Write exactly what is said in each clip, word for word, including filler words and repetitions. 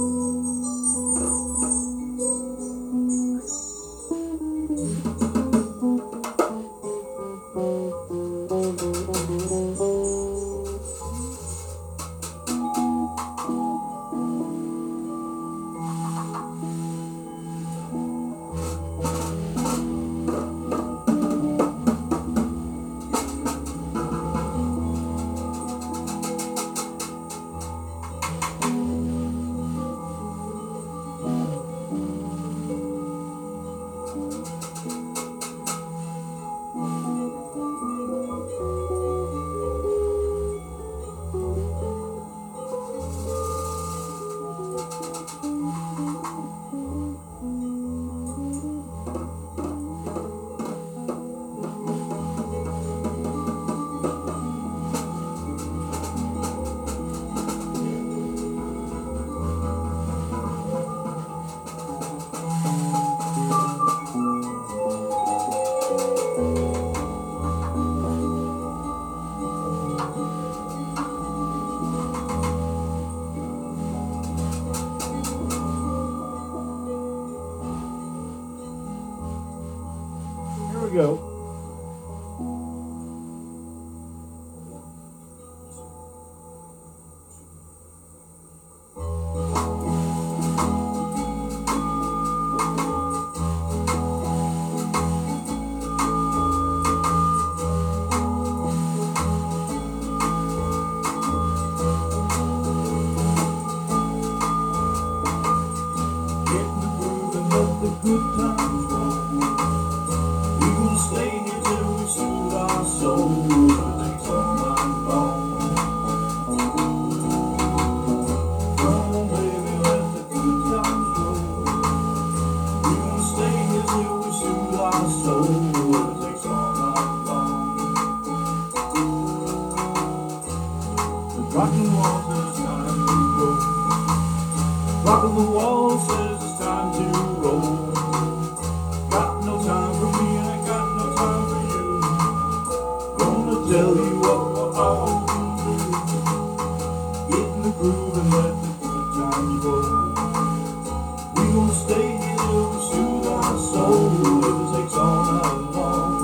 Here we go. The good times roll. We will stay here till we soothe our souls. Everything's all night long. Come on, baby, let the good times roll. We will stay here till we soothe our souls. Everything's all night long. The rocking wall says it's time to go. Rocking the wall says it's time to roll. Got no time for me, and I got no time for you. Gonna tell you what we're all gonna do. Get in the groove and let the good times roll. We gonna stay here till we soothe our soul. If it takes all night long.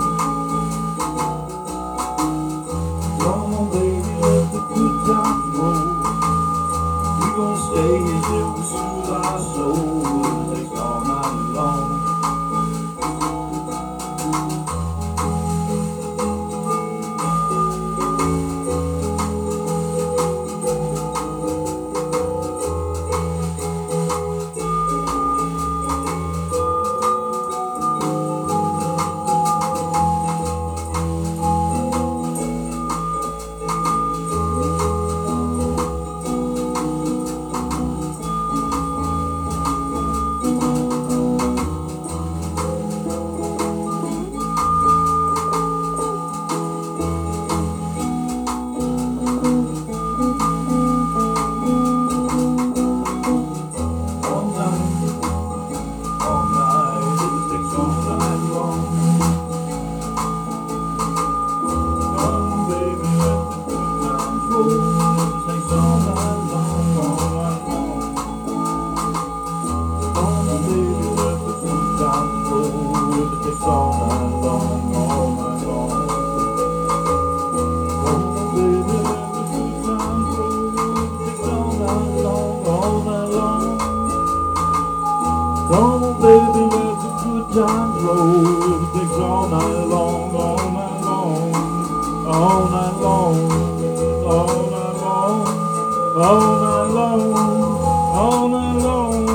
Come on, baby, let the good times roll. We gonna stay here till we soothe our soul. If it takes all night long. Come on, baby, let the good times roll. It takes all night long, all night long, all night long, all night long, all night long, all night long.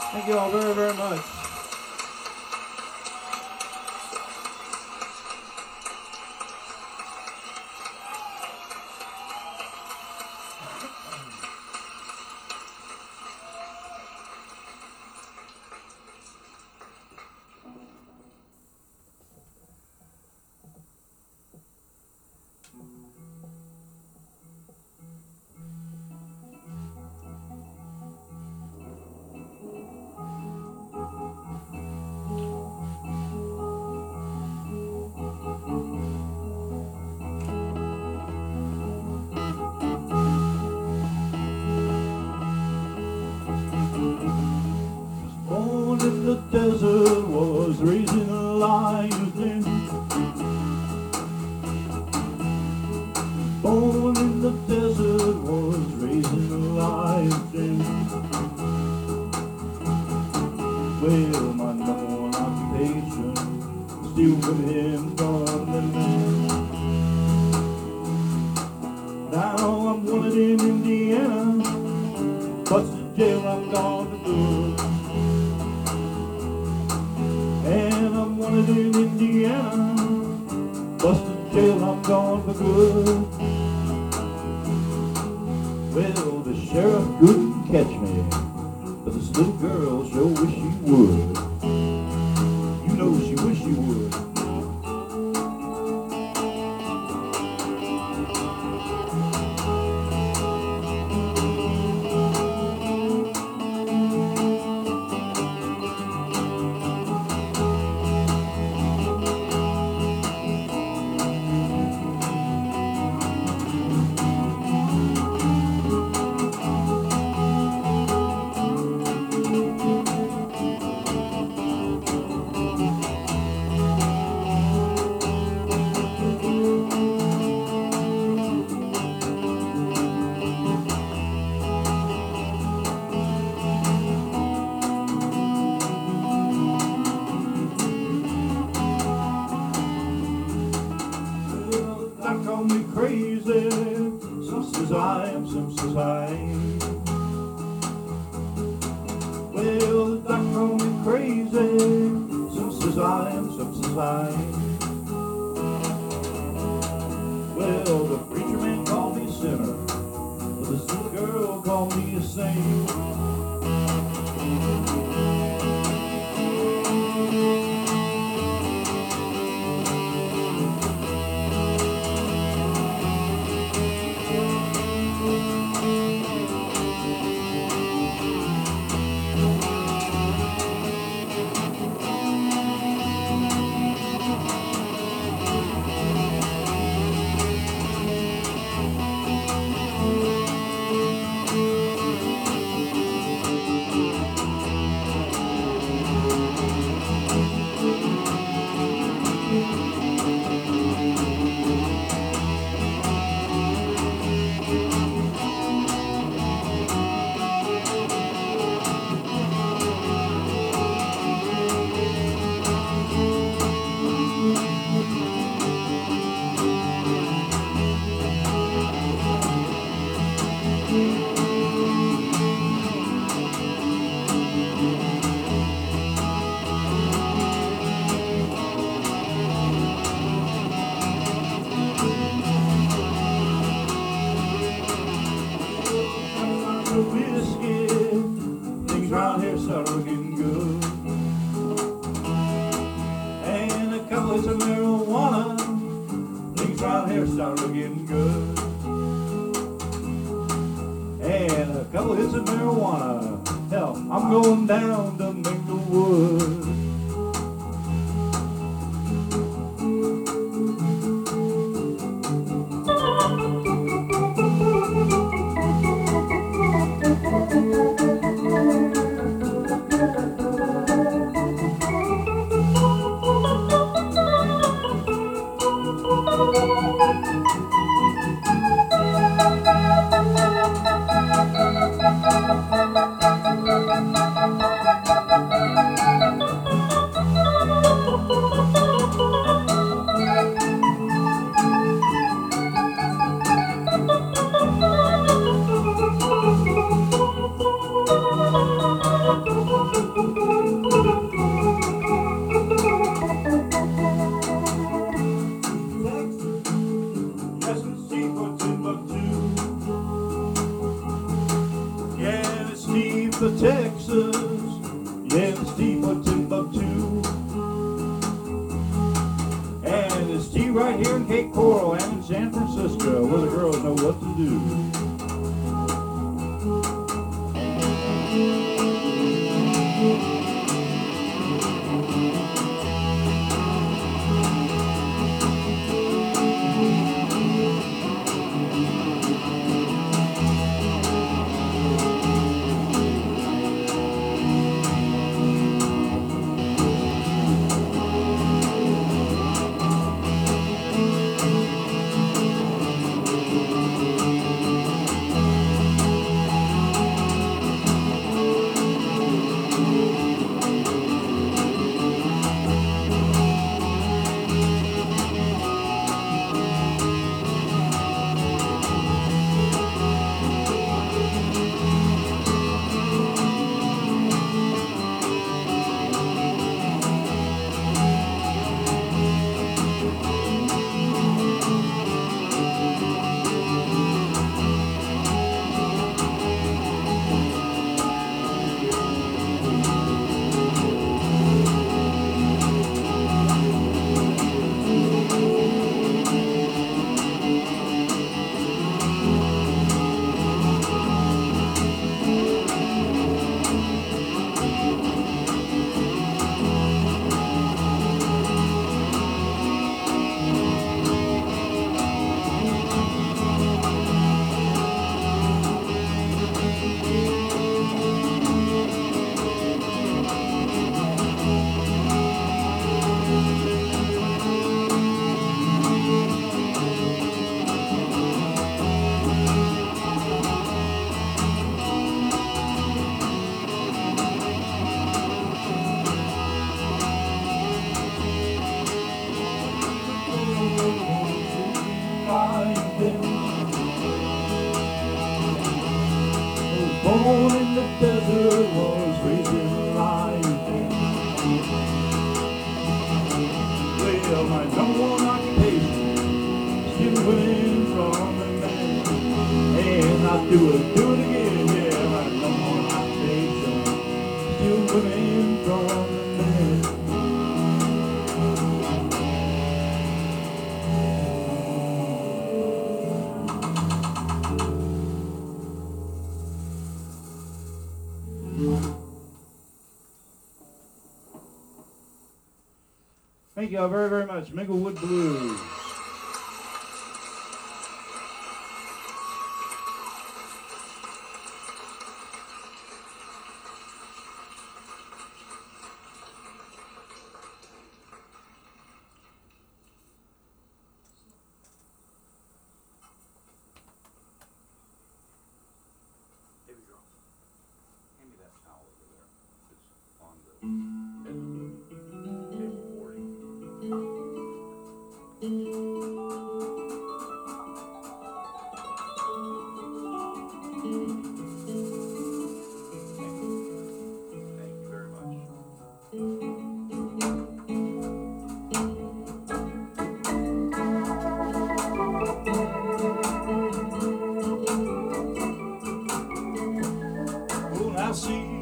Thank you all very, very much. Born in the desert, was raising a lion then. Born in the desert, was raising a lion then. Well, my number one occupation, still with him gone the man. Now I'm wanted in Indiana, busted jail, I'm gone to good. And I'm wanted in Indiana, busted jail, I'm gone for good. Well, the sheriff couldn't catch me, but this little girl sure wish she would. You know she wish she would. Call me crazy, some says I am, some says I ain't. Well, the doc call me crazy, some says I am, some says I ain't. Well, the preacher man called me a sinner, but this little girl called me a saint. Whiskey, things round here start looking good. And a couple hits of marijuana, things round here start looking good. And a couple hits of marijuana, hell, I'm going down to Minglewood. what to do. Born in the desert, was raised in a lion's den. Well, my number one occupation, stealing women from the men. And I do it, do it again, yeah, my number one occupation, stealing women from the men. Thank you all very, very much. Minglewood Blues. Baby girl, hand me that towel over there. It's on the table forty. Thank you very much. Oh, now see,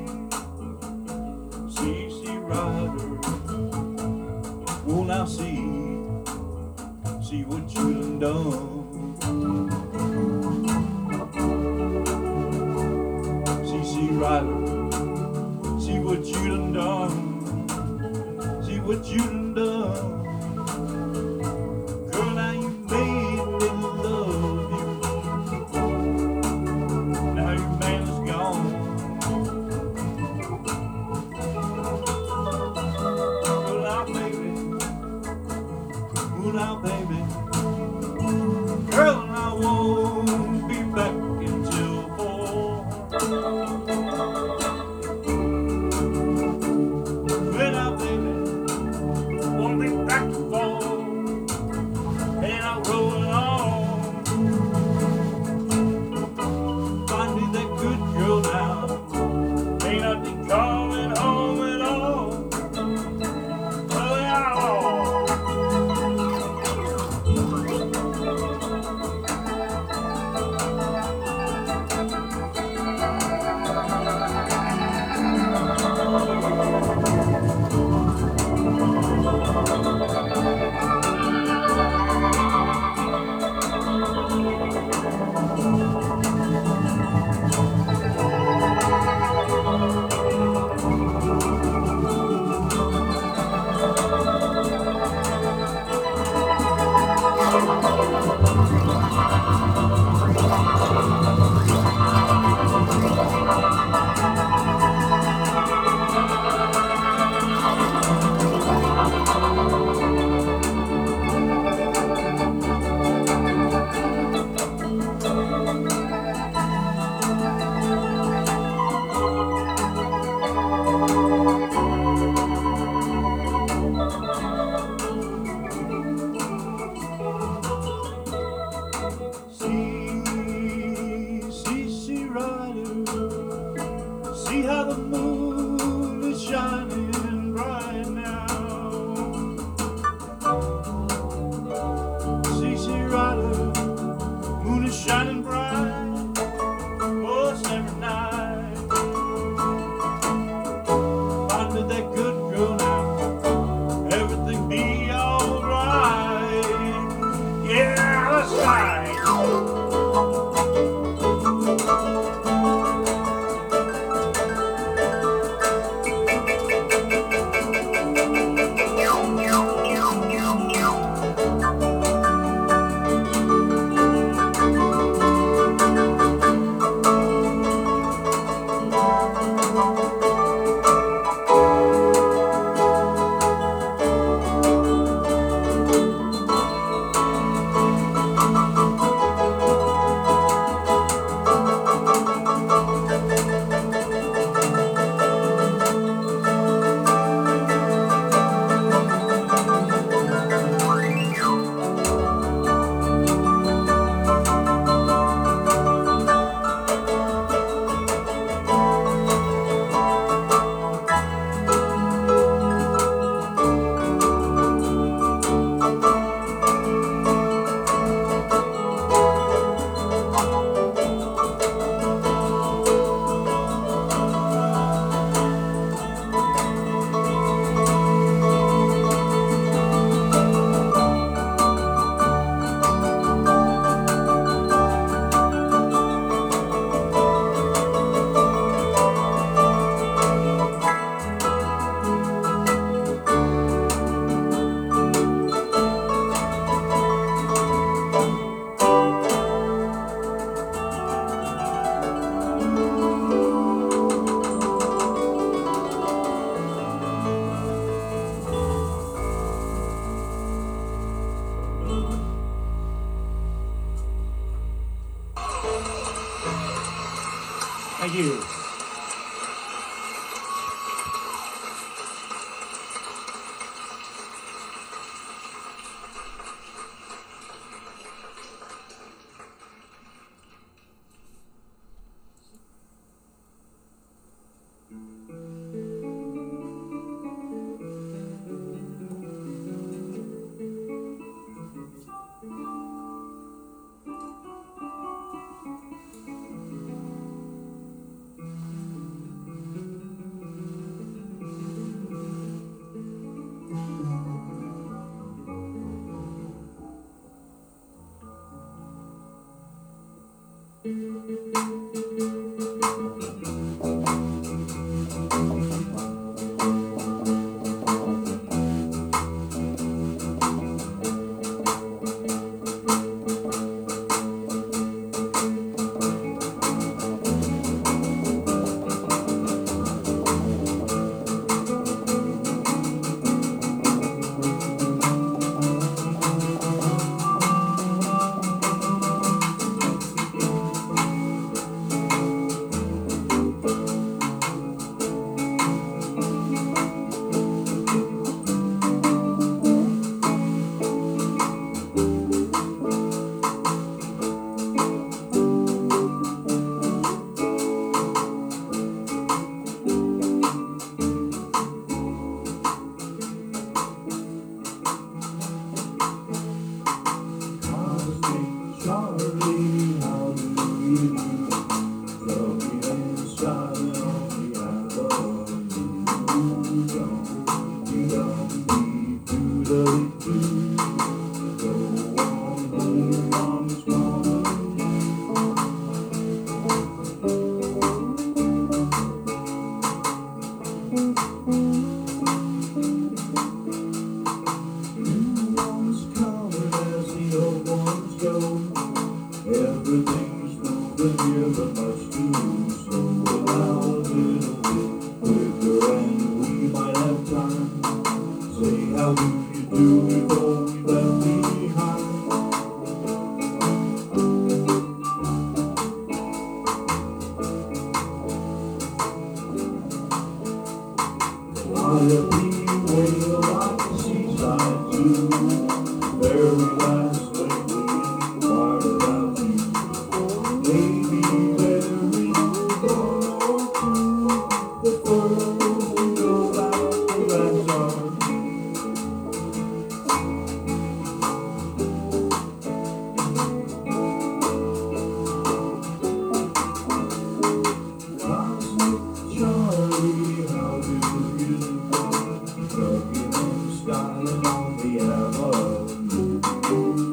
see, see, Ryder. Oh, now see, see what you done done. See, see, Ryder. See what you done done. See what you done done. Girl, now you made me love you. Now your man is gone. Well, now, baby. Well, now, baby. Girl, and I won't be back until four. Well, now, baby. Won't be back to fall. And I'm rolling on. Find me that good girl now. Ain't nothing coming home at all. Oh, yeah. you. Everything's moving here, but much too slow. Allow a little bit quicker, and we might have time. Say, how do you do before we left behind? Quietly waiting like the seaside too. Very last thing we inquired about you. Maybe there is one or two. The first we go back to that song. Cosmic Charlie, how do you do? Trucking and styling on the avenue.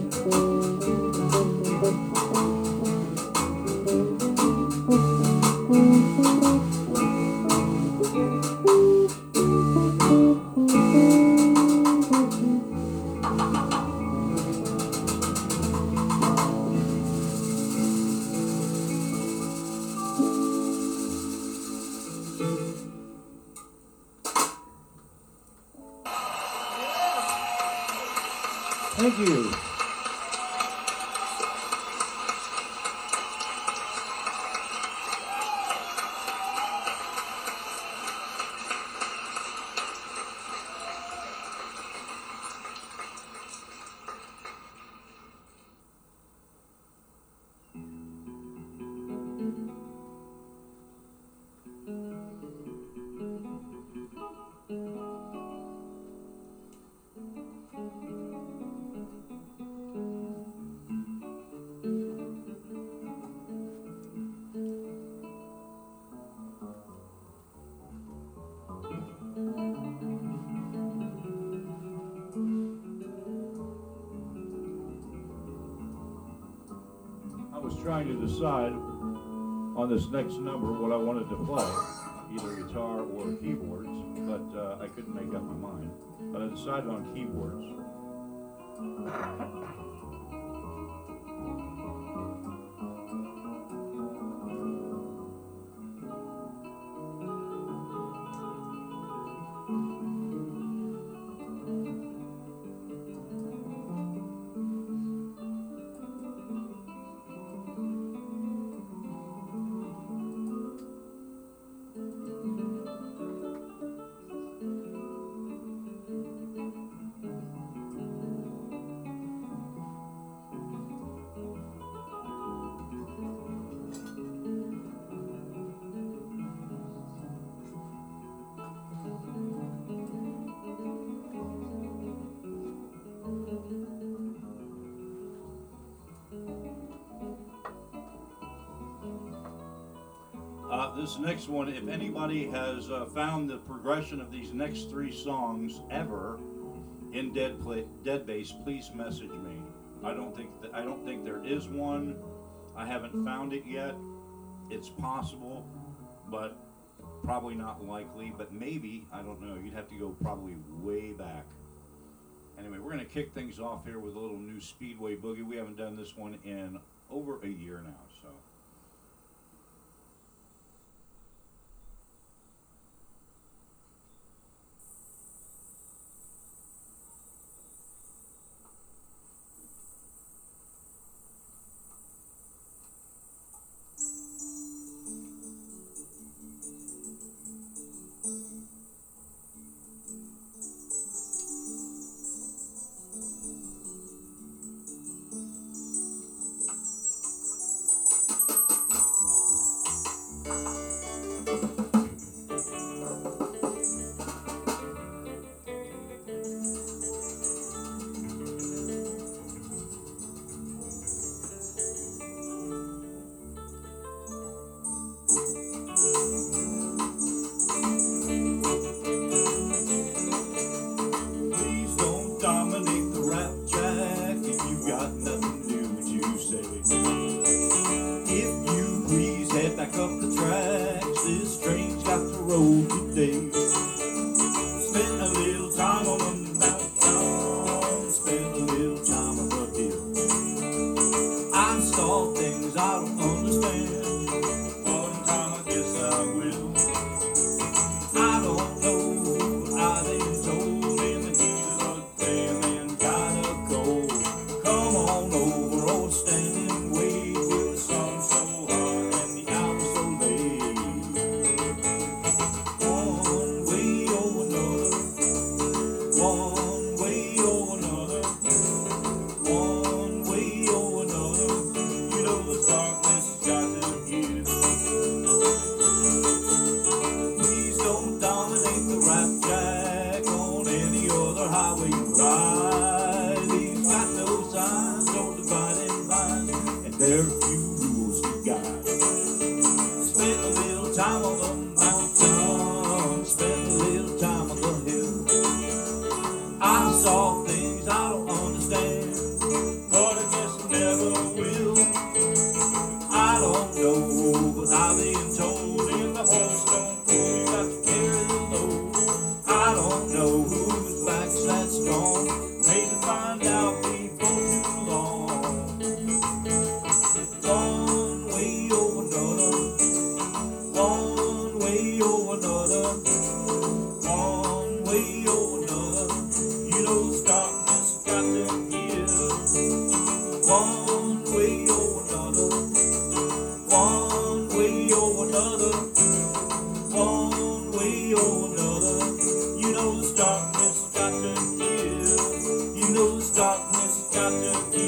Thank you. I was trying to decide on this next number what I wanted to play, either guitar or keyboards, but uh, I couldn't make up my mind. But I decided on keyboards. Uh, this next one, if anybody has uh, found the progression of these next three songs ever in Dead Play, Dead Bass, please message me. I don't think that, I don't think there is one. I haven't found it yet. It's possible, but probably not likely. But maybe, I don't know. You'd have to go probably way back. Anyway, we're going to kick things off here with a little new Speedway Boogie. We haven't done this one in over a year now, so. I saw things I don't understand.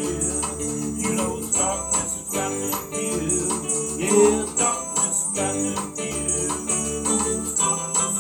give. You know it's darkness has got to give. Yeah, it's darkness has got to give.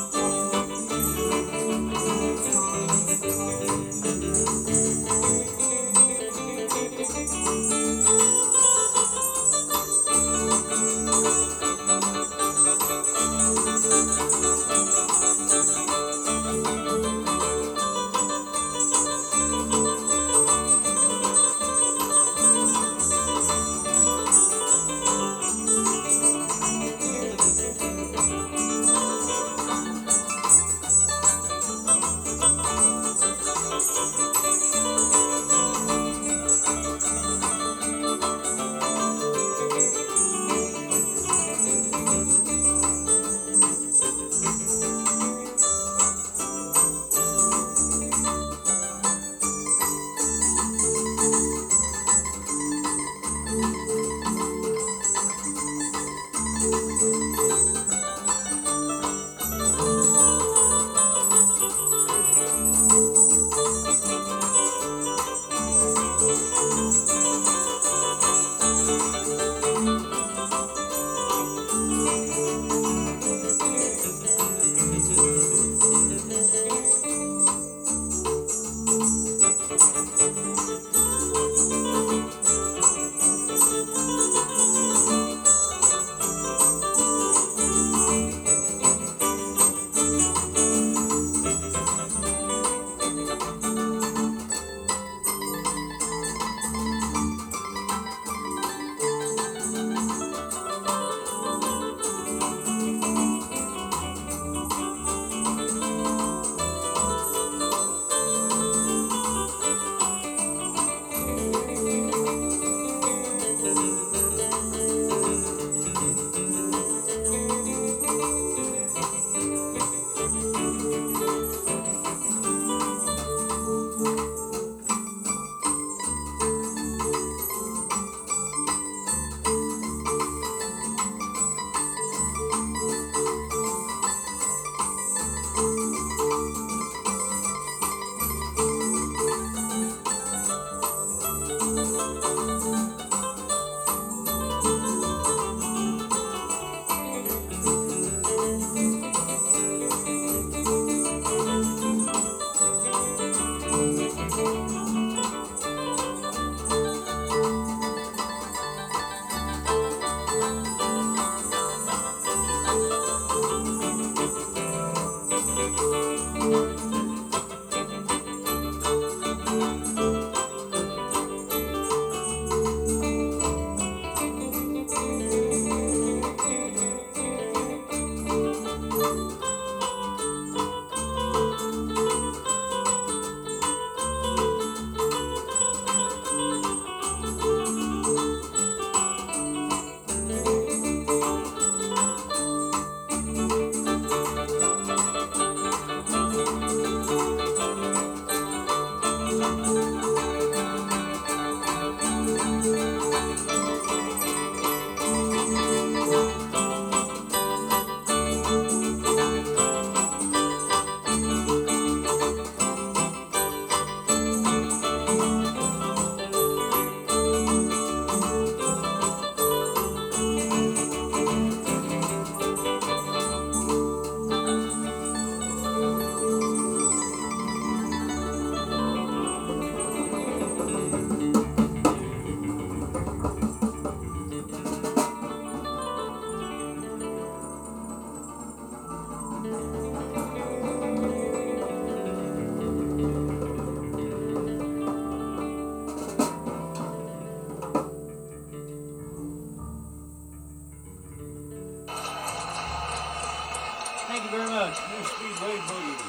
Thank you very much. New Speedway Boogie.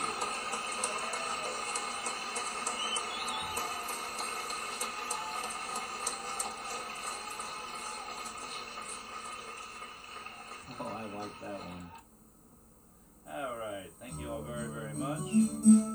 Oh, I like that one. All right. Thank you all very, very much.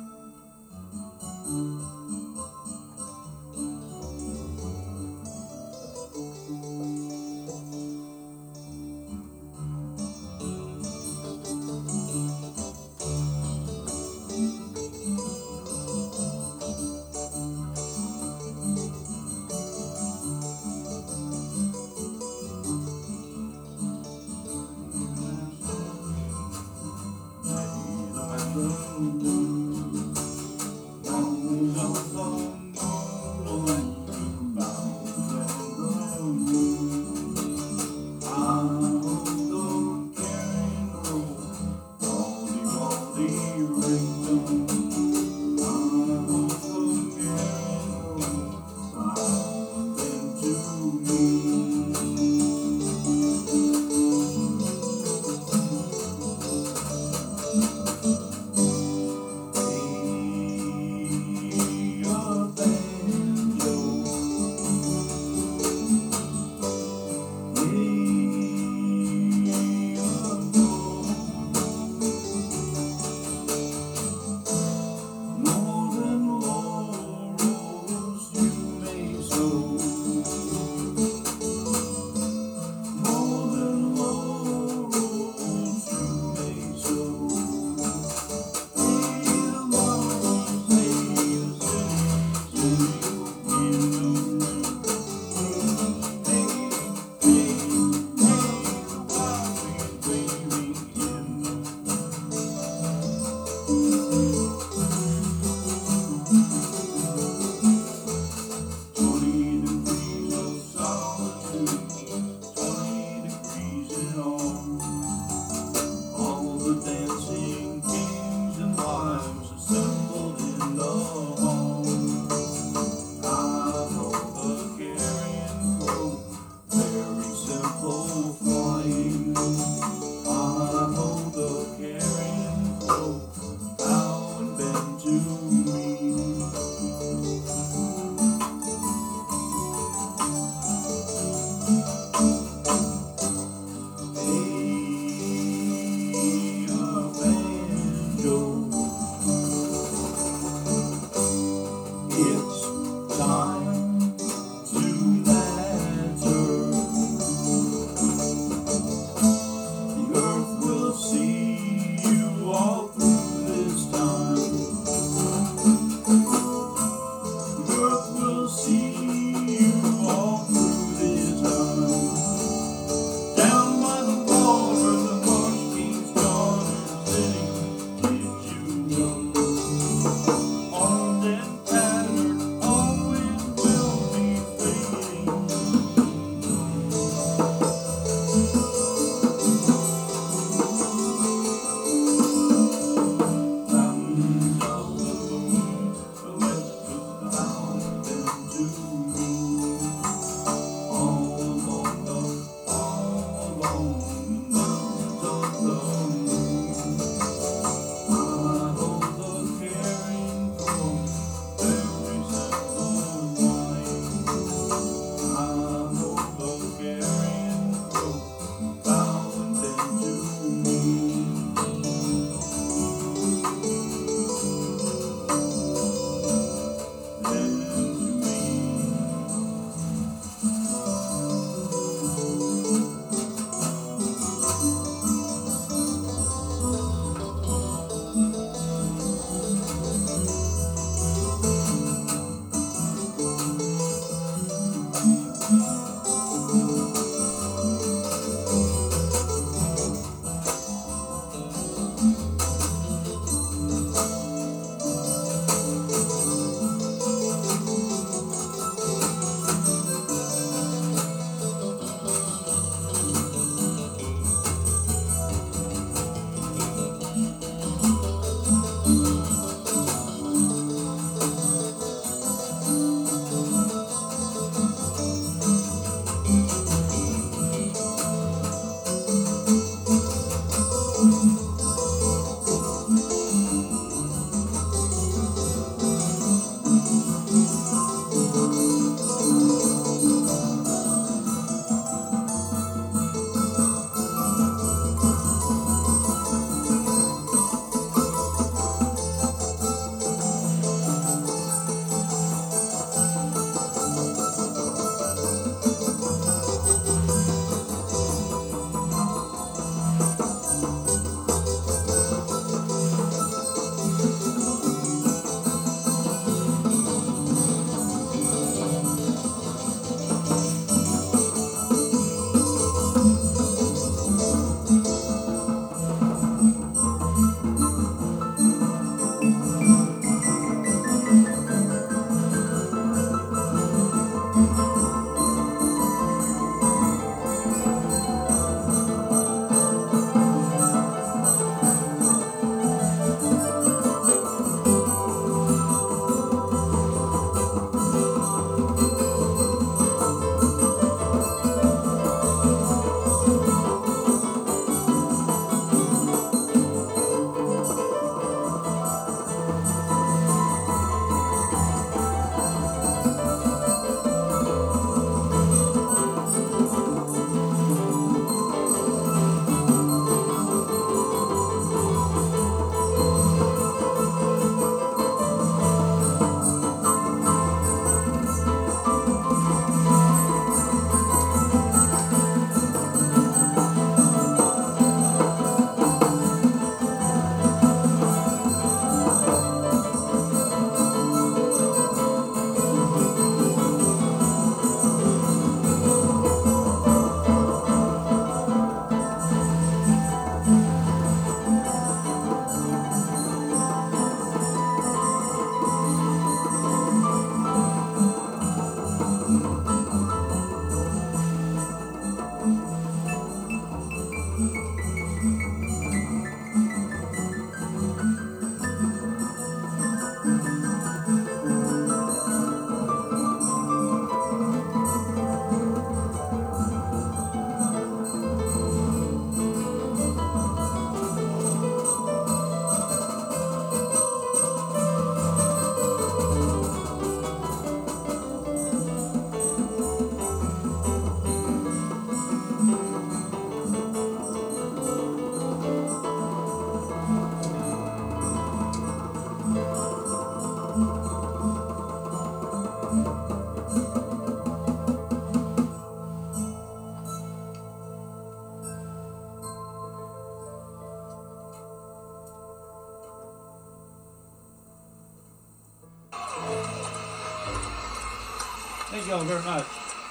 you all very much.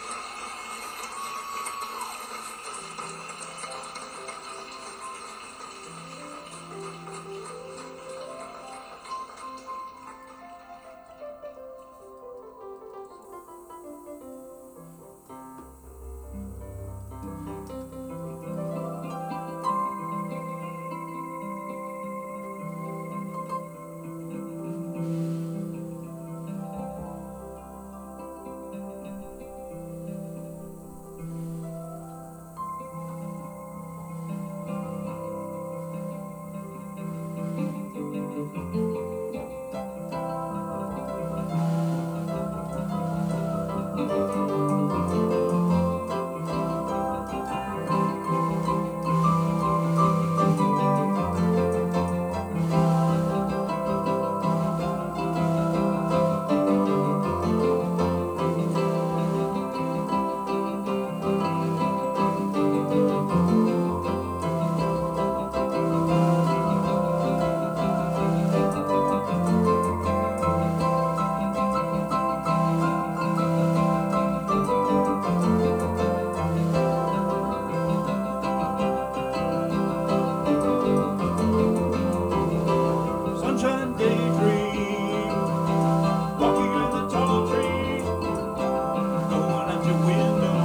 Sunshine daydream, walking in the tall trees, going at your window,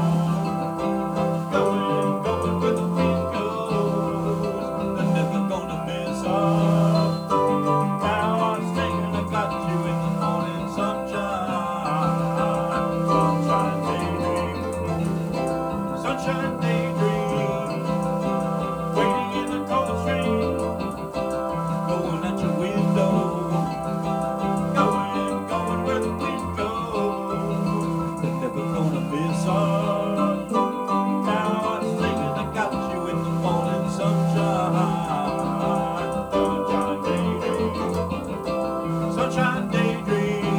going, going where the wind goes. They're never gonna miss us. Now I'm staying, I got you in the morning sunshine. Sunshine daydream, sunshine daydream, waiting in the cold stream, going at your window, going, going where the wind goes. They're never gonna miss us. Now I'm singing, I got you in the morning sunshine. Sunshine daydream, sunshine daydream.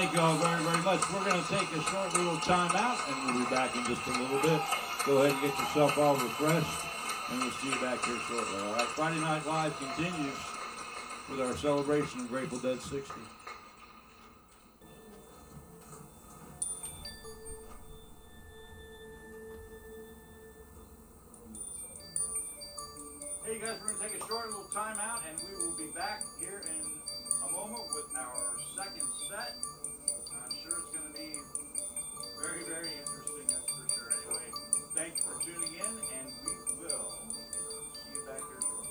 Thank you all very, very much. We're going to take a short little time out, and we'll be back in just a little bit. Go ahead and get yourself all refreshed, and we'll see you back here shortly. All right, Friday Night Live continues with our celebration of Grateful Dead sixty. Hey, you guys, we're going to take a short little time out, and we will be back here in a moment with our second set. I'm sure it's going to be very, very interesting, that's for sure. Anyway, thanks for tuning in, and we will see you back here shortly.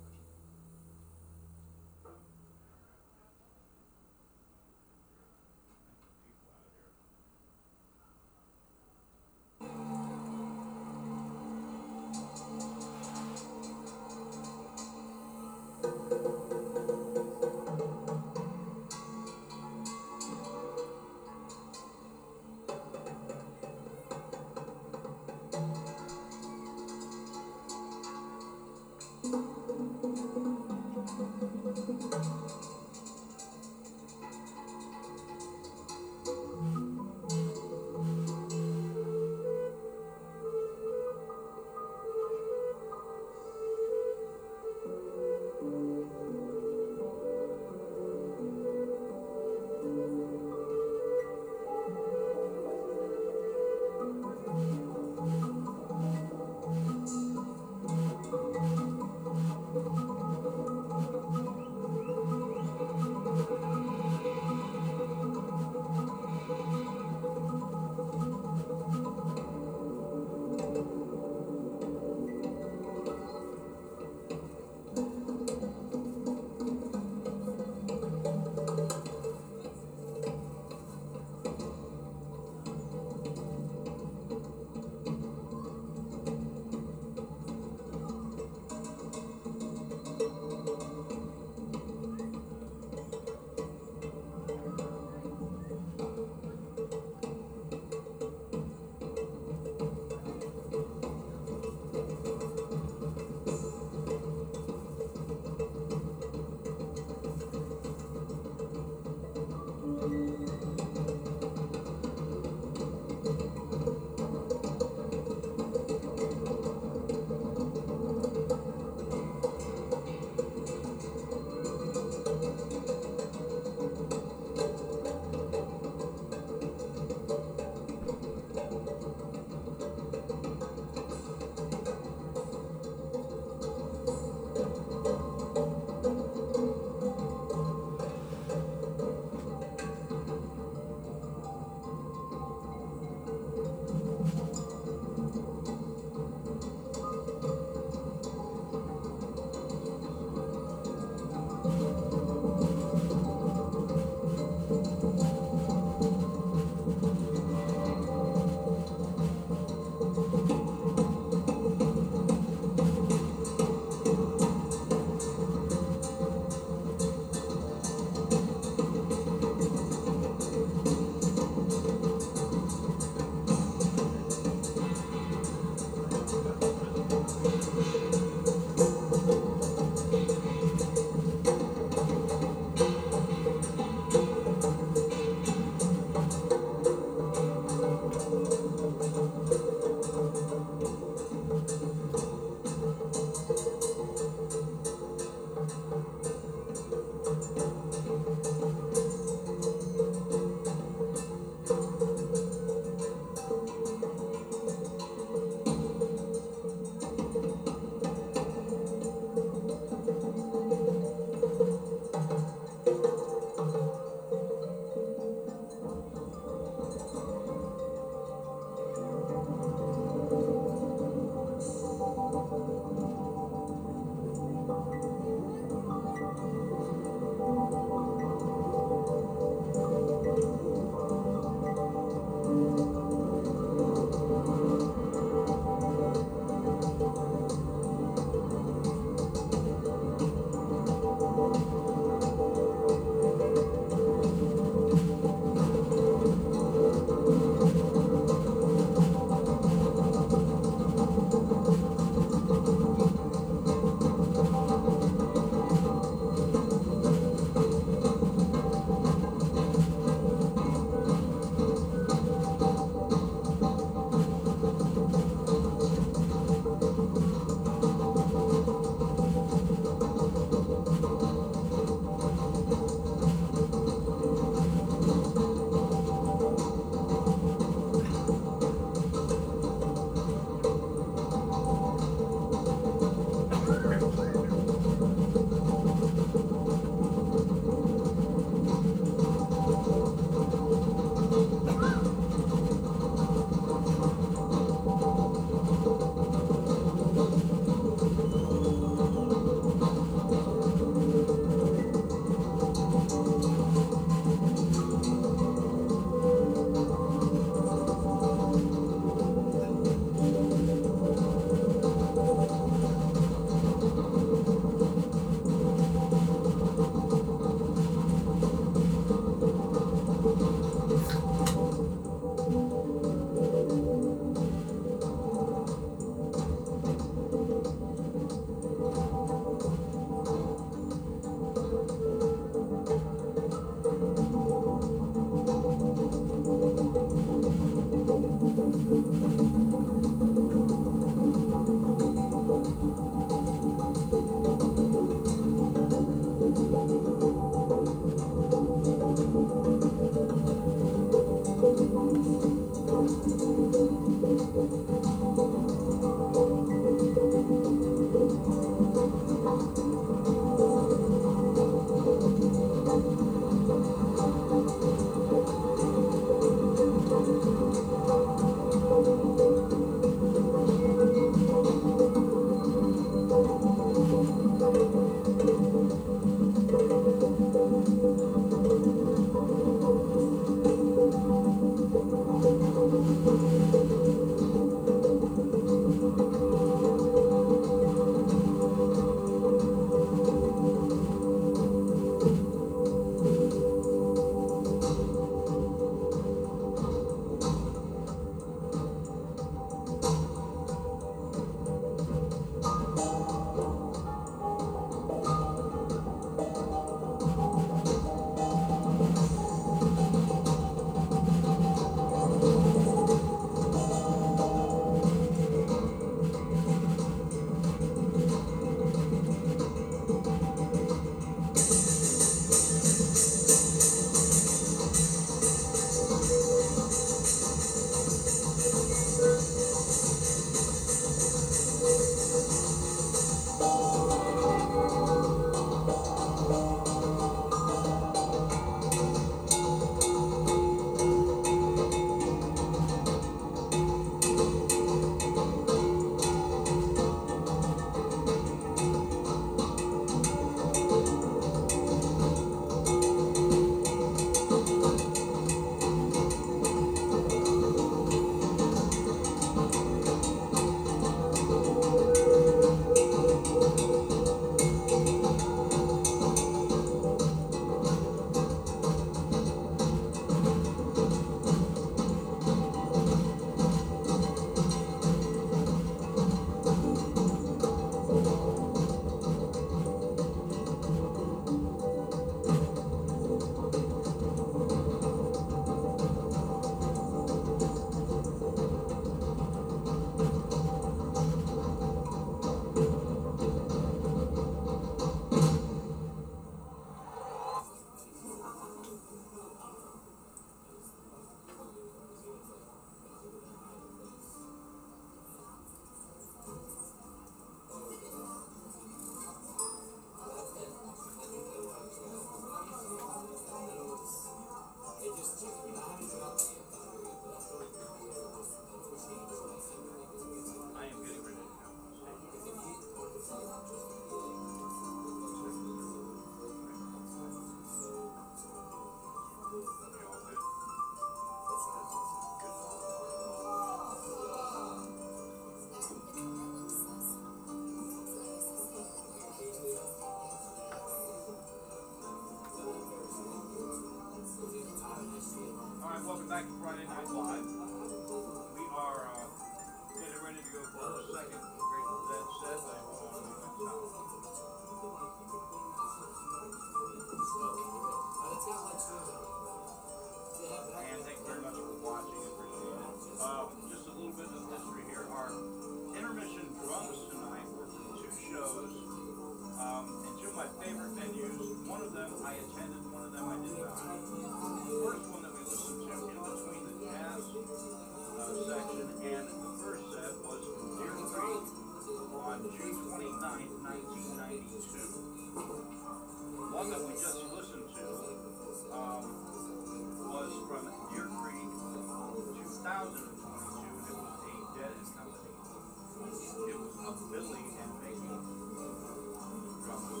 my favorite venues. One of them I attended, one of them I did not. The first one that we listened to in between the jazz uh, section and the first set was Deer Creek on June twenty-ninth, nineteen ninety-two. The one that we just listened to um, was from Deer Creek two thousand twenty-two, and it was a Dead and Company. It was a Billy and Mickey drums.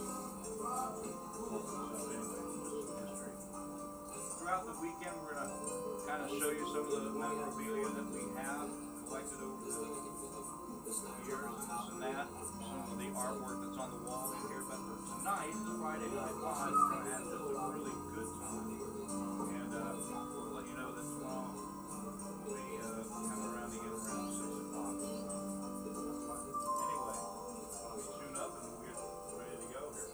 So anyway, just some history. Throughout the weekend, we're going to kind of show you some of the memorabilia that we have collected over the years and this and that. Some of the artwork that's on the wall in here. But for tonight, it's Friday Night Live. We're going to have just a really good time. And uh, we'll let you know that tomorrow we'll be uh, coming around again around six o'clock. Anyway, tune up and we'll get ready to go here.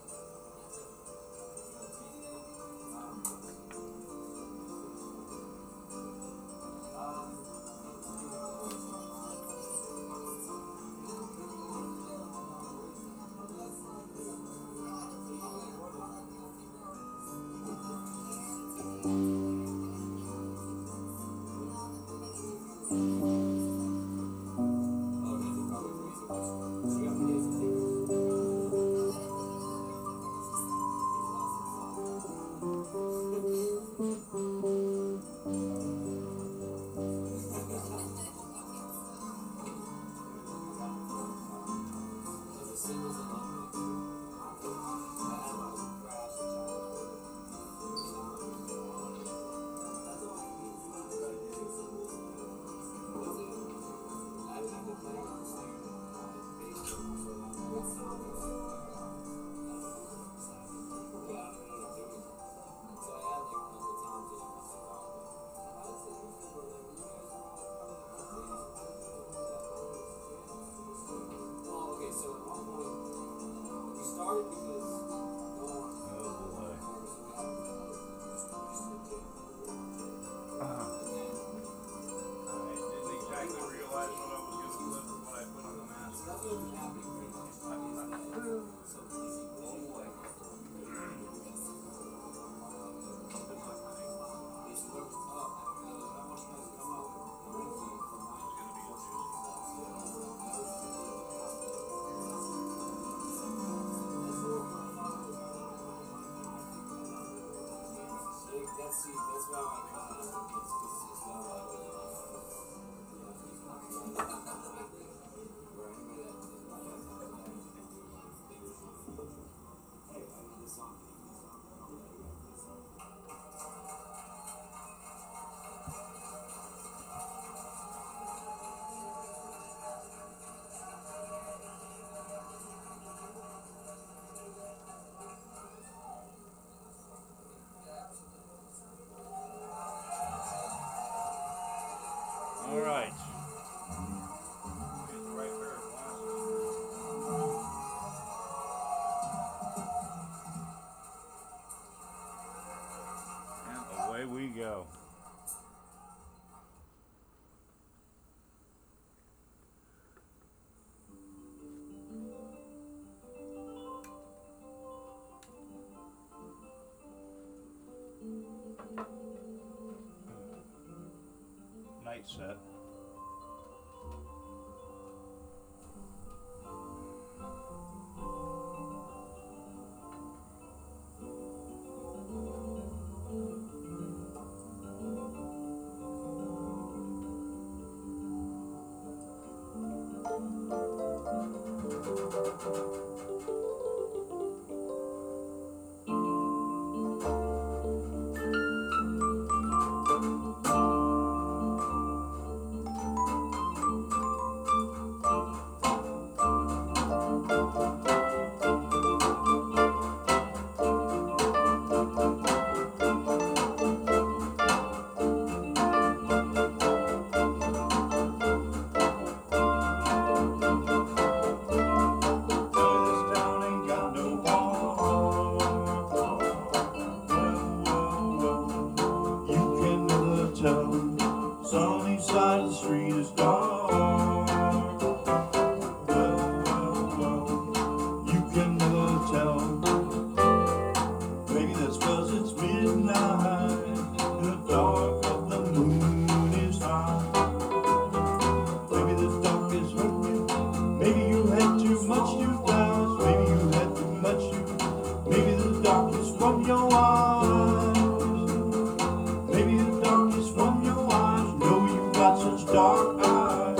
All right. And away we go. Night set. much too fast. Maybe you had too much too. Maybe the darkness from your eyes. Maybe the darkness from your eyes. Know you got such dark eyes.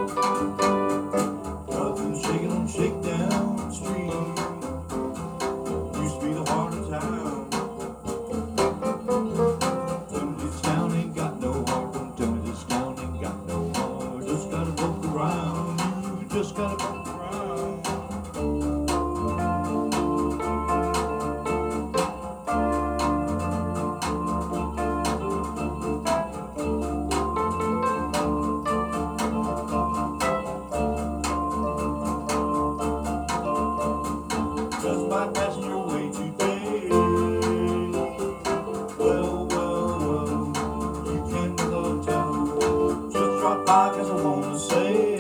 Nothing shaking on Shakedown Street. Used to be the heart of town. Tell me this town ain't got no heart. Don't tell me this town ain't got no heart. Just gotta poke around. You just gotta poke around. Just by passing your way today. Well, well, well, you can never tell. Just drop by cause I wanna say.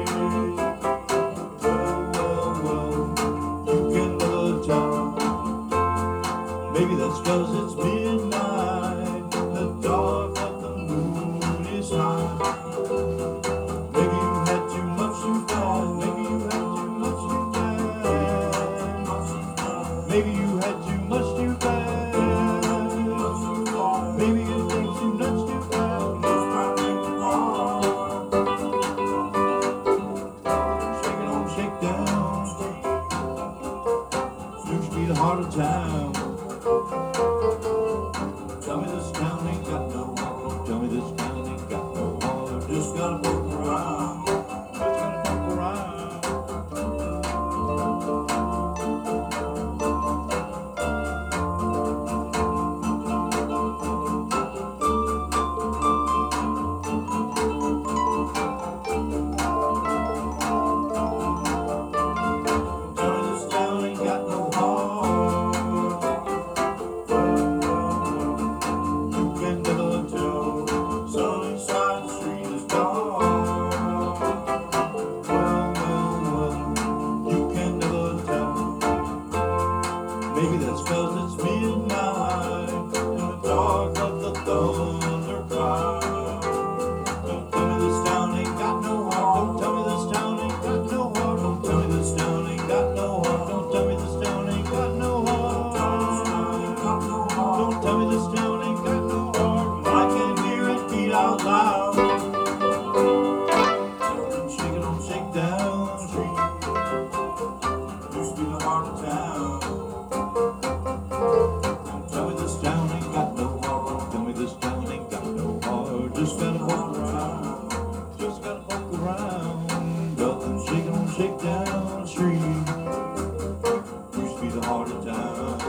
Well, well, well, you can never tell. Maybe that's cause it's midnight. The dark of the moon is high. Maybe you had too much too fast. Maybe you had too much too fast. Maybe you had too much too fast. Maybe you think too much too fast. Most I think you are. Shaking on Shakedown Street. Used to be the heart of town. Tell me this town ain't got no heart. Tell me this town ain't got no heart. Just gotta poke around. Just gotta poke around. Tell me this town ain't got no heart. You can never tell. Sun inside the street is dark. Well, well, well, you can never tell. Maybe that's cause it's midnight in the dark of the thunder cloud. Don't tell me this town ain't got no heart. Don't tell me this town ain't got no heart. Don't tell me this town ain't got no heart. Don't tell me this town ain't got no heart. Don't tell me this town ain't got no heart. I can hear it beat out loud. Something shaking on Shakedown Street. Used to be the heart of town. Don't tell me this town ain't got no heart. Don't tell me this town ain't got no heart. Just gotta poke around. Just gotta poke around. Nothing shaking on Shakedown Street. Used to be the heart of town.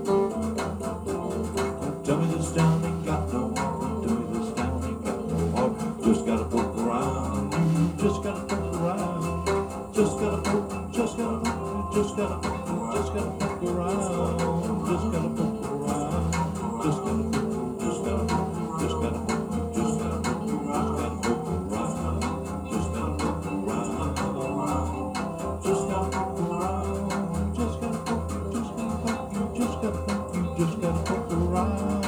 Don't tell me this town ain't got no heart. Don't tell me this town ain't got no heart. Just gotta poke around. You just gotta poke around. Just gotta poke. Just gotta poke. Just gotta poke. Just gotta poke around. Just gotta poke around. Just gotta poke. Just gotta poke. Just gotta poke. Just gotta poke. Just gotta poke around. Just gotta poke around. Just gotta poke around. Just gotta poke. Just gotta poke. You just gotta poke. You just gotta poke around.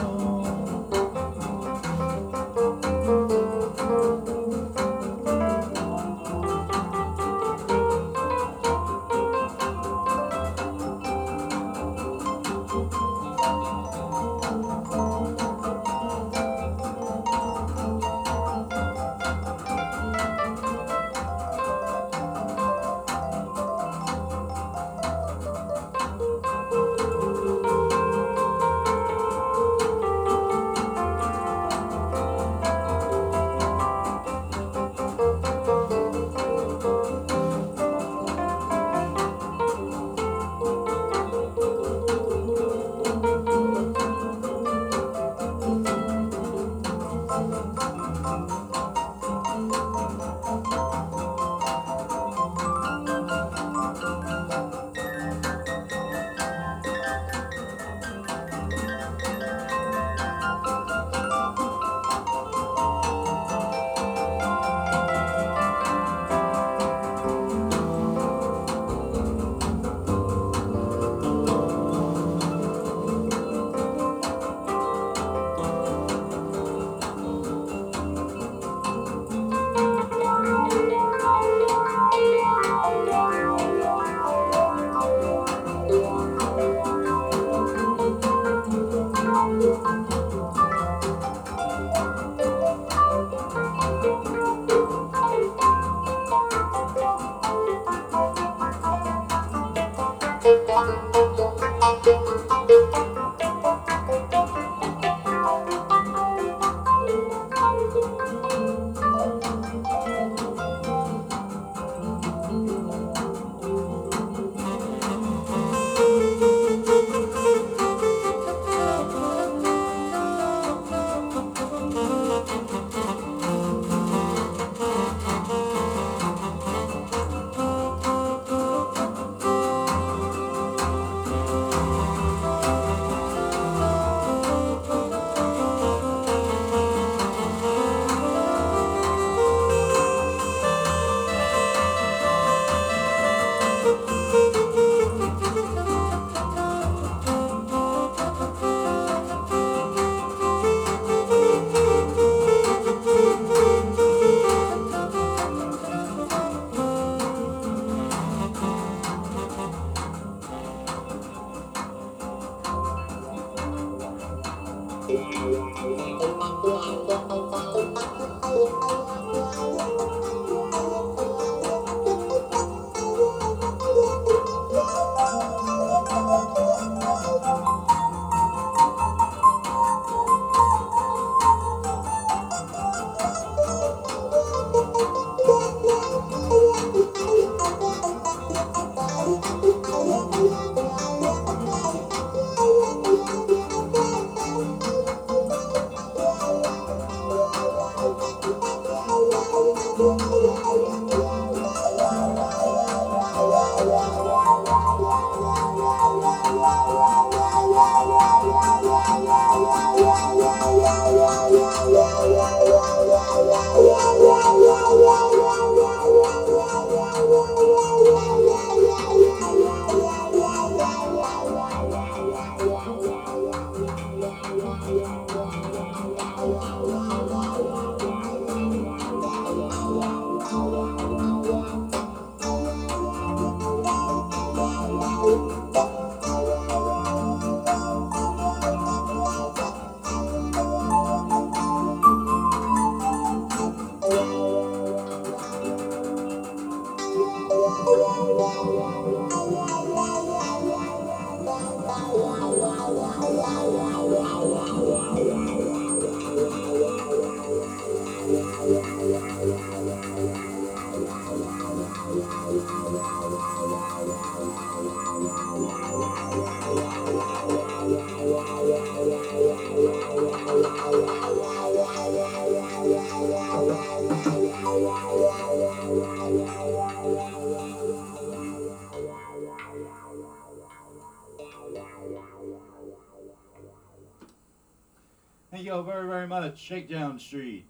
Thank you all very, very much. Shakedown Street.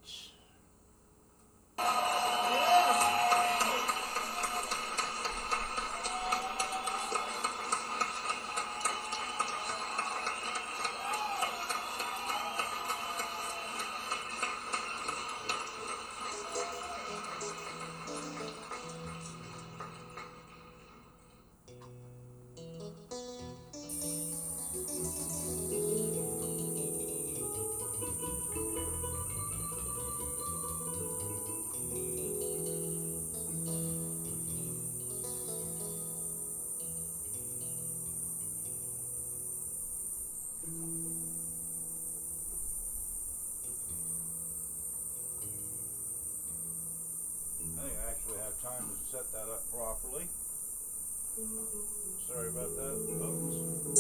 I think I actually have time to set that up properly. Sorry about that, folks.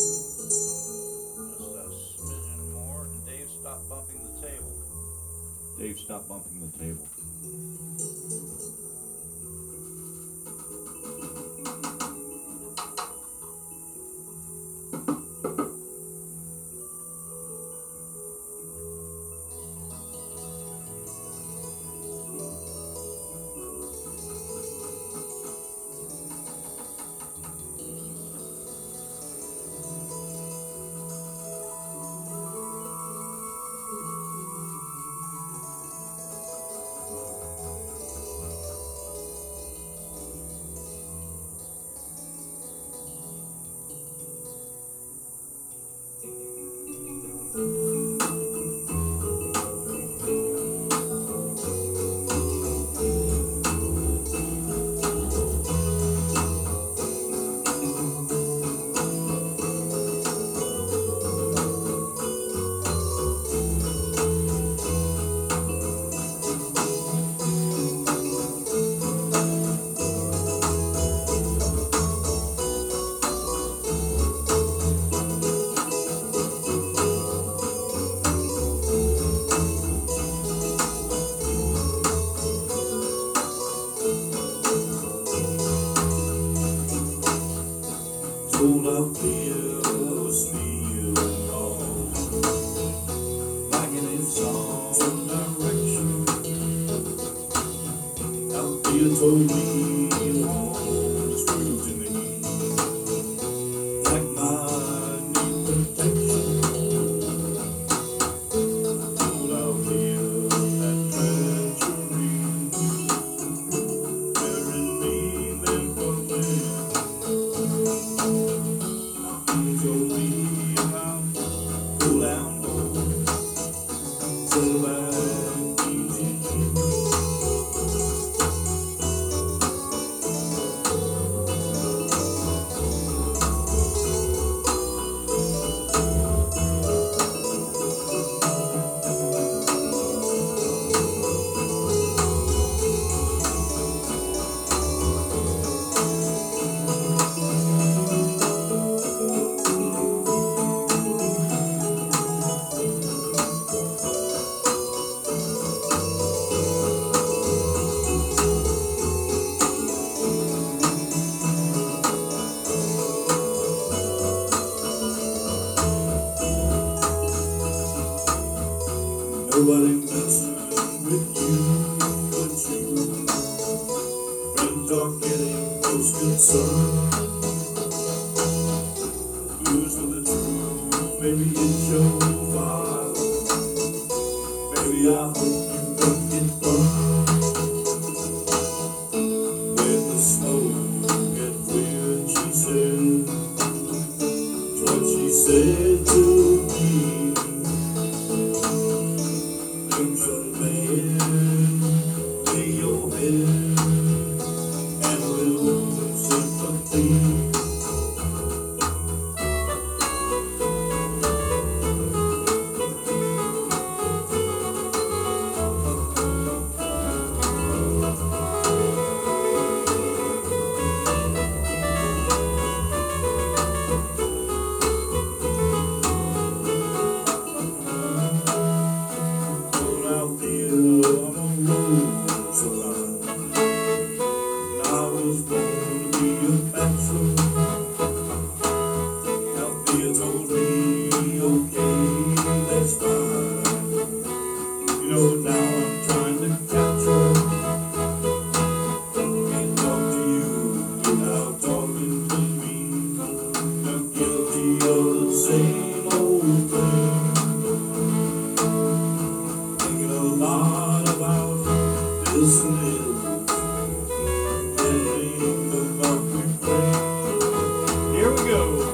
Just a smidgen more. And Dave, stop bumping the table. Dave, stop bumping the table. Told I feel steal along, like it is all direction. I feel told me home is to me, like my need protection. Told I feel that treachery, bearing me then for me. Told me Maybe it's your fault. Maybe I hope you don't get burned when the smoke gets weird. She said, that's what she said to me. Think of man, lay your head and we'll sympathy. Out there on a road so long, I was born to be a bachelor. Out there told me, okay, that's fine. You know, now I'm trying to capture. Can't talk to you without talking to me. Not guilty of the same old thing. A lot about this and this, and think about Ukraine. Here we go.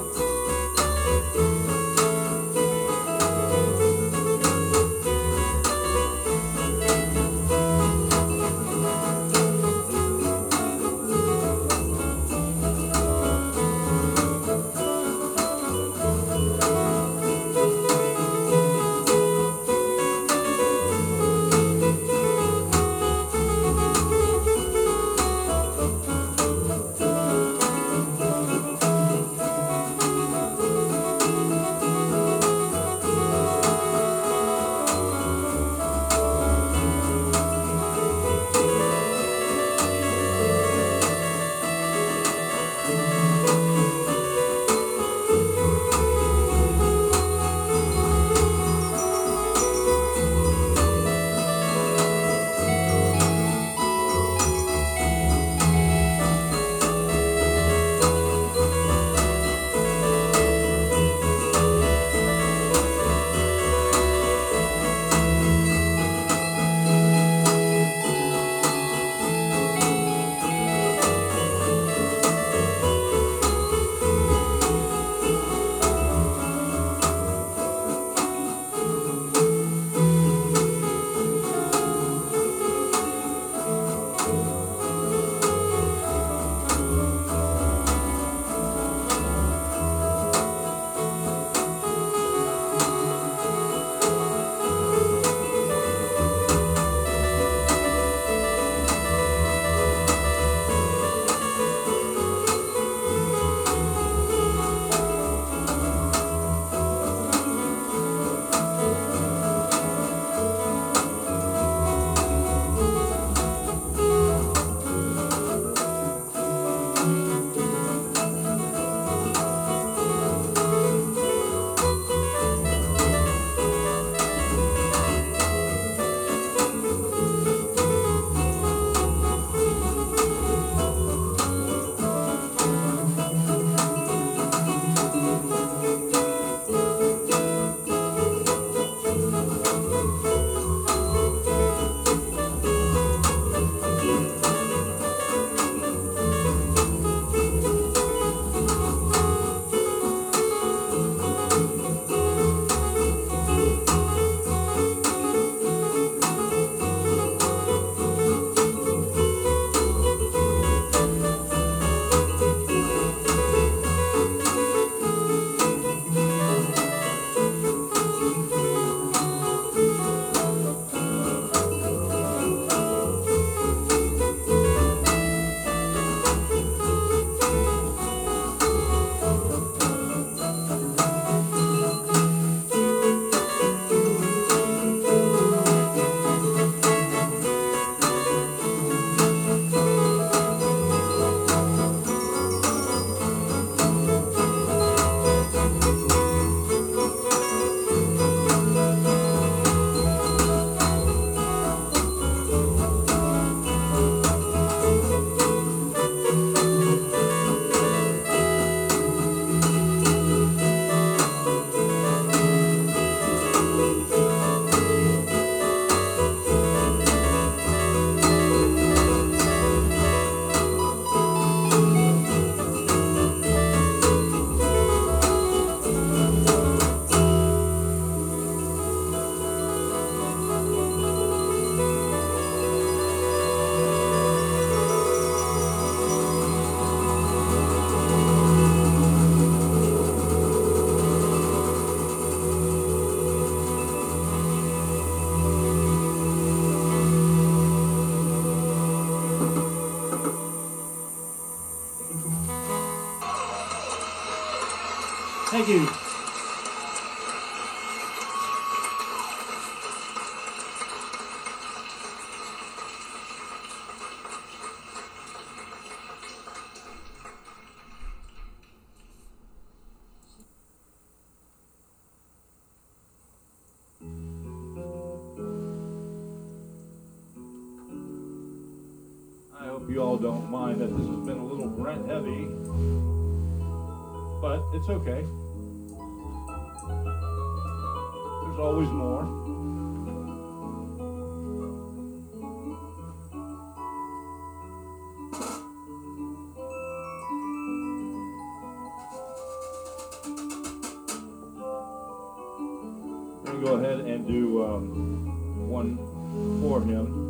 Thank you. I hope you all don't mind that this has been a little Brent heavy, but it's okay. There's always more. We're going to go ahead and do um, one for him.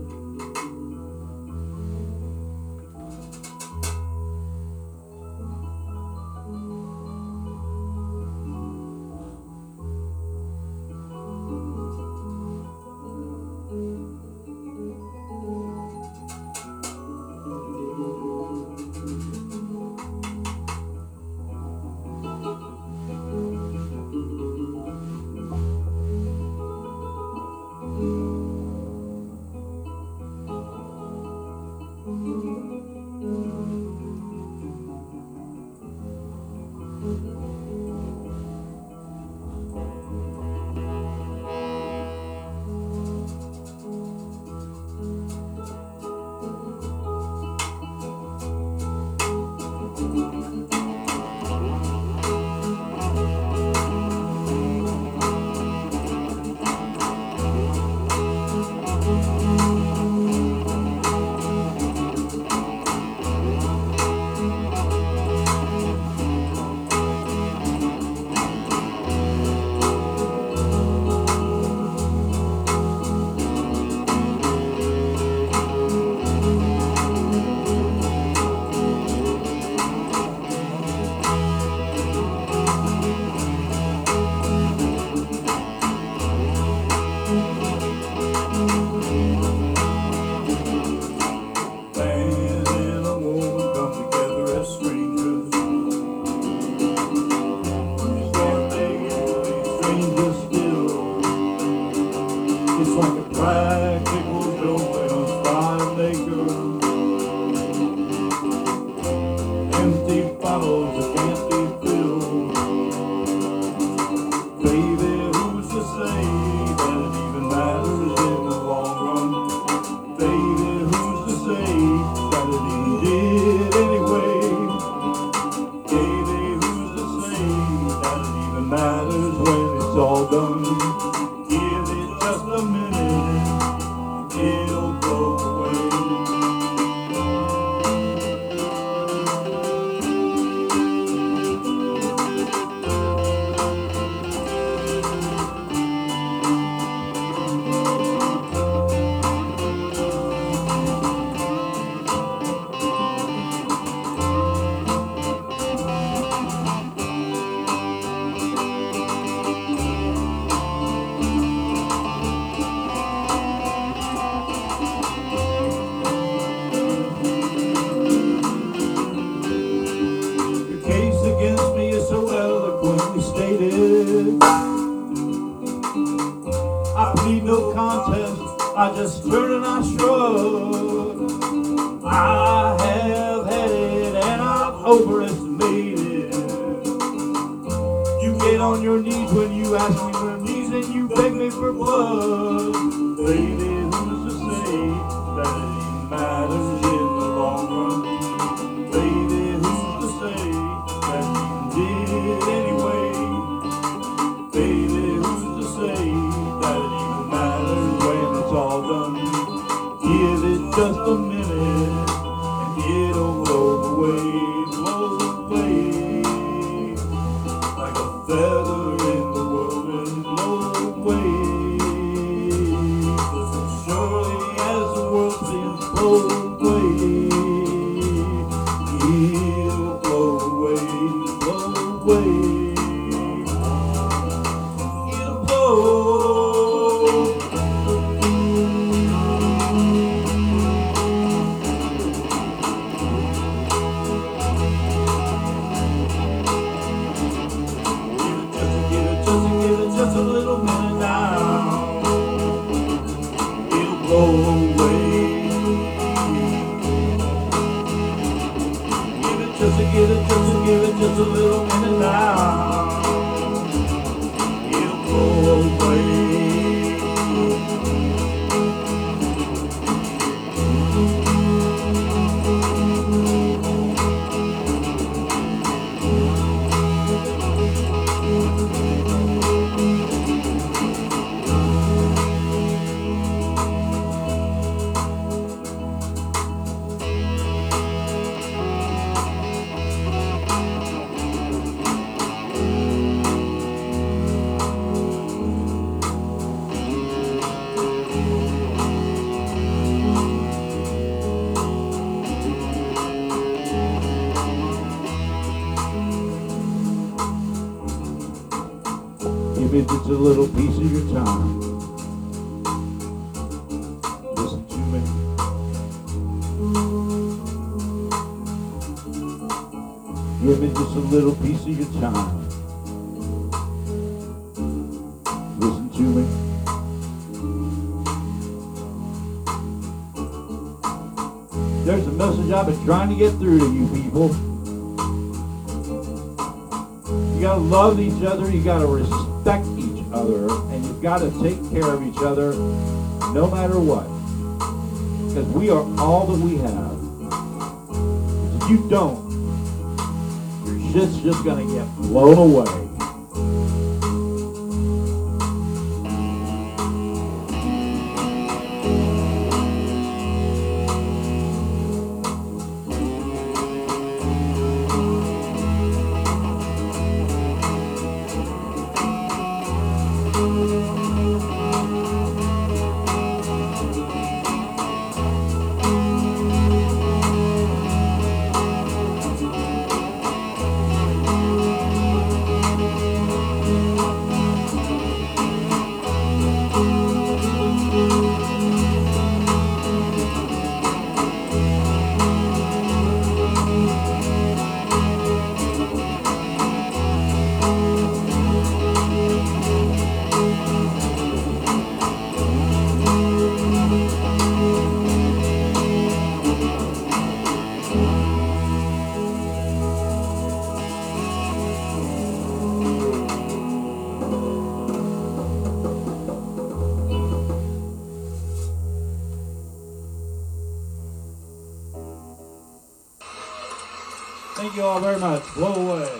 I just turn and I shrug. I have had it and I've overestimated. You get on your knees when you ask me for knees and you beg me for blood. Baby, who's to say that it even matters in the long run? Baby, who's to say that you did anyway? Baby, who's to say that it even matters when it's all done? Give it just a minute and it'll blow away, blow away like a feather in the whirlwind, blow away. Just as surely as the world spins, blow away. It'll blow away, blow away. It'll blow. a little minute now, it'll go away. Give me just a little piece of your time. Listen to me. Give me just a little piece of your time. Listen to me. There's a message I've been trying to get through to you people. You gotta love each other, you gotta respect each other, and you've gotta take care of each other no matter what. Because we are all that we have. If you don't, your shit's just gonna get blown away. Thank you all very much. Blow away.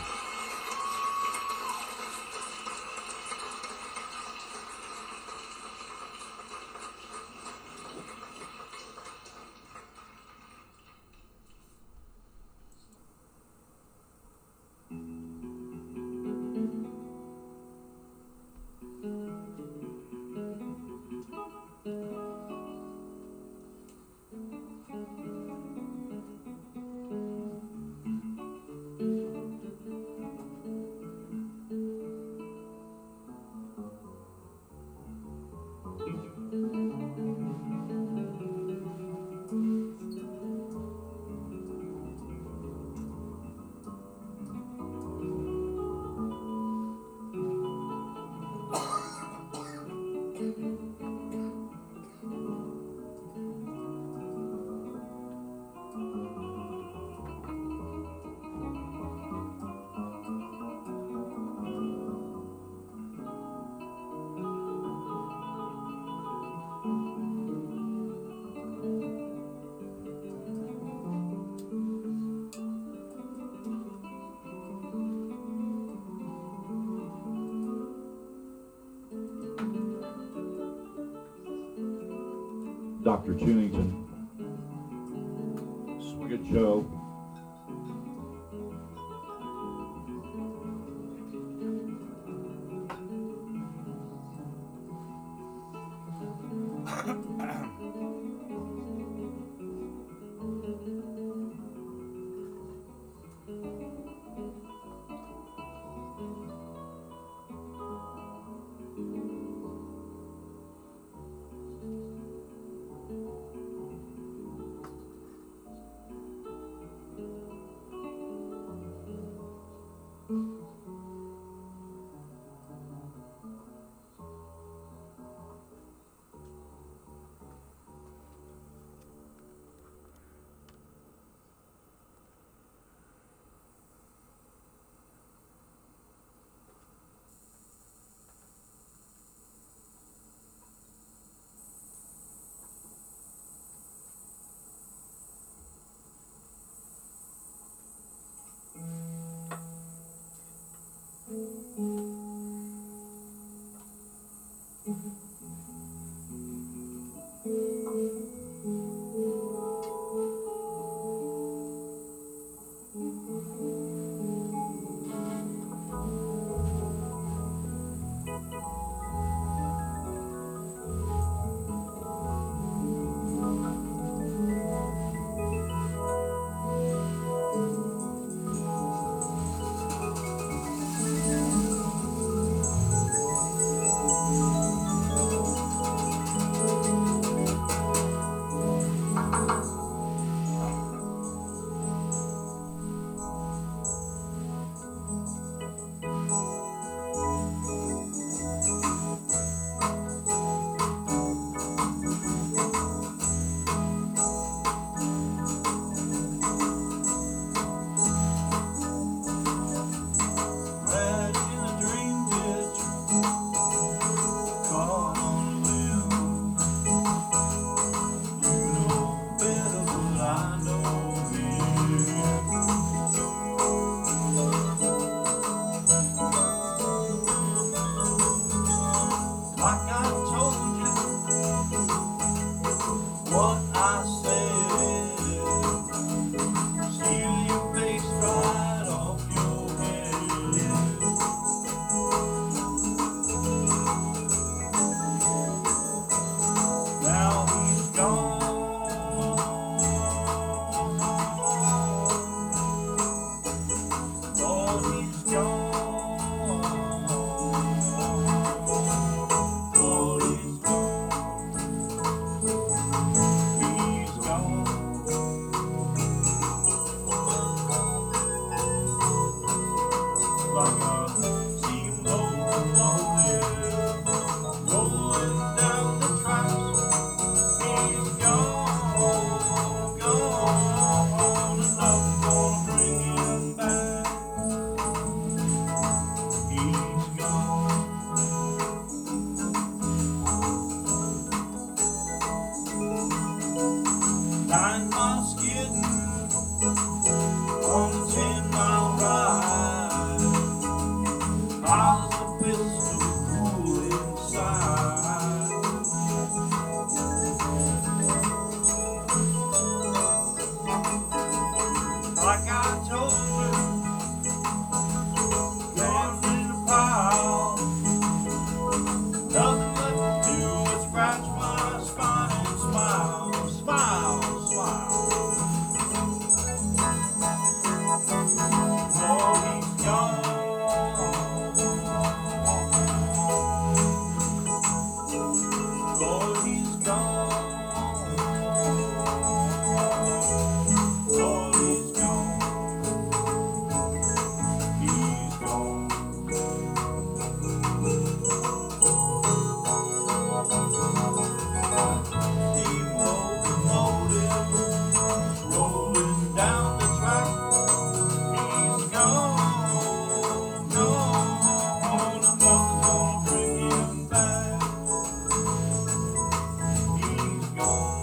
Doctor Tunington, Swig a Joe. Red in a dream ditch, caught on a limb. You know better, but I know him. Like I told you, what I said, steal your face right off your head. Now he's gone, Lord, he's gone, Lord, he's gone, he's gone. Like a steam locomotive rolling down the tracks. He's gone, gone, and nothing's gonna bring him back. He's gone. Nine miles skidding on a ten mile ride. Piles of pistol cool inside. Like I told you, drowned in a pile. Nothing left to do but scratch my spine and smile, smile, smile. Oh, he's gone. Lord, he's gone. Lord, he's gone. He's gone. Steam locomotive rolling down the track. He's gone, gone, and nothing's gonna bring him back. He's gone.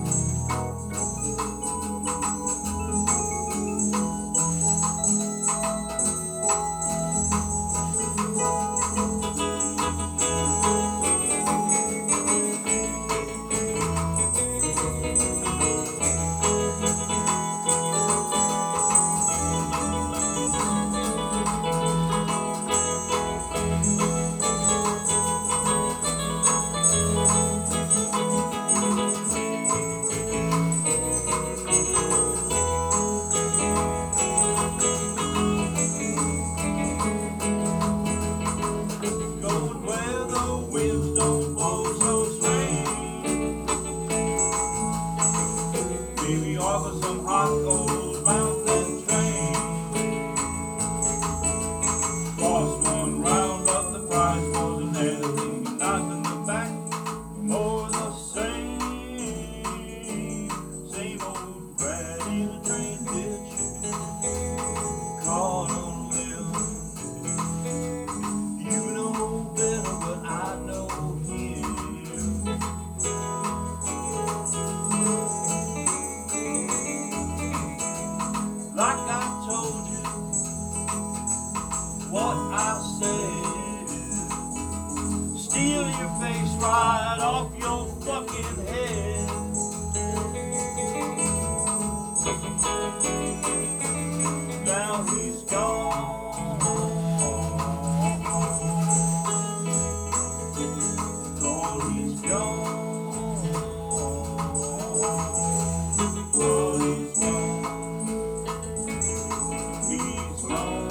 Going where the winds don't blow so strange. Maybe offer some hot gold mountain train. Lost one round, but the prize wasn't anything. Knife in the back, more the same. Same old rat in a train ditch, caught on a limb. You know better, but I know him. Like I told you, what I your face right off your fucking head. Now he's gone. Oh, he's gone. Oh, he's gone. He's gone.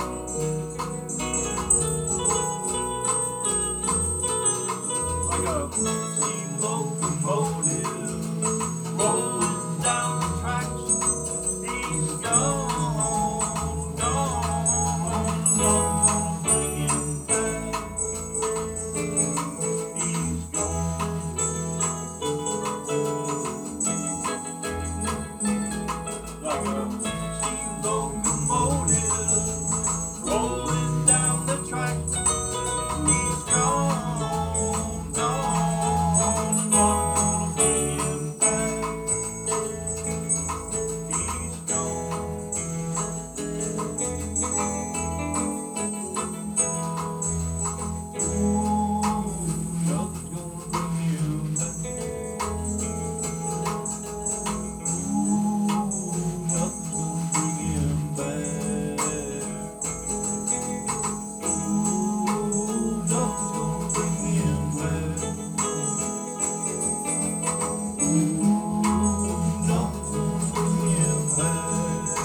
Like a steam locomotive rolling down the tracks. He's gone, gone, gone, bring him back. He's gone. Like a steam locomotive rolling down the track. He's gone, gone, gone, bring him back. He's gone. Ooh, nothing's gonna bring him back. Ooh, nothing's gonna bring him back. Ooh, nothing's gonna bring him back. Ooh, nothing's gonna bring him back.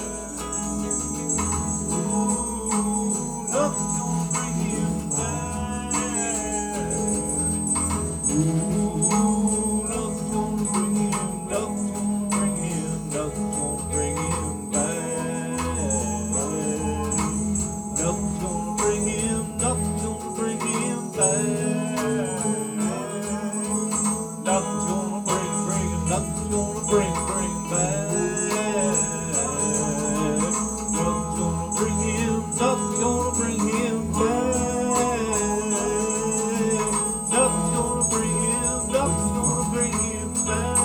Ooh, nothing's gonna bring him back. Ooh, nothing's gonna bring him, nothing's gonna bring him, nothing's gonna bring him back. Nothing's gonna bring him, nothing's gonna bring him back. Nothing's gonna bring, bring him, nothing's gonna bring, bring him back. Nothing's gonna bring him, nothing's gonna bring him back. Nothing's gonna bring him, nothing's gonna bring him back.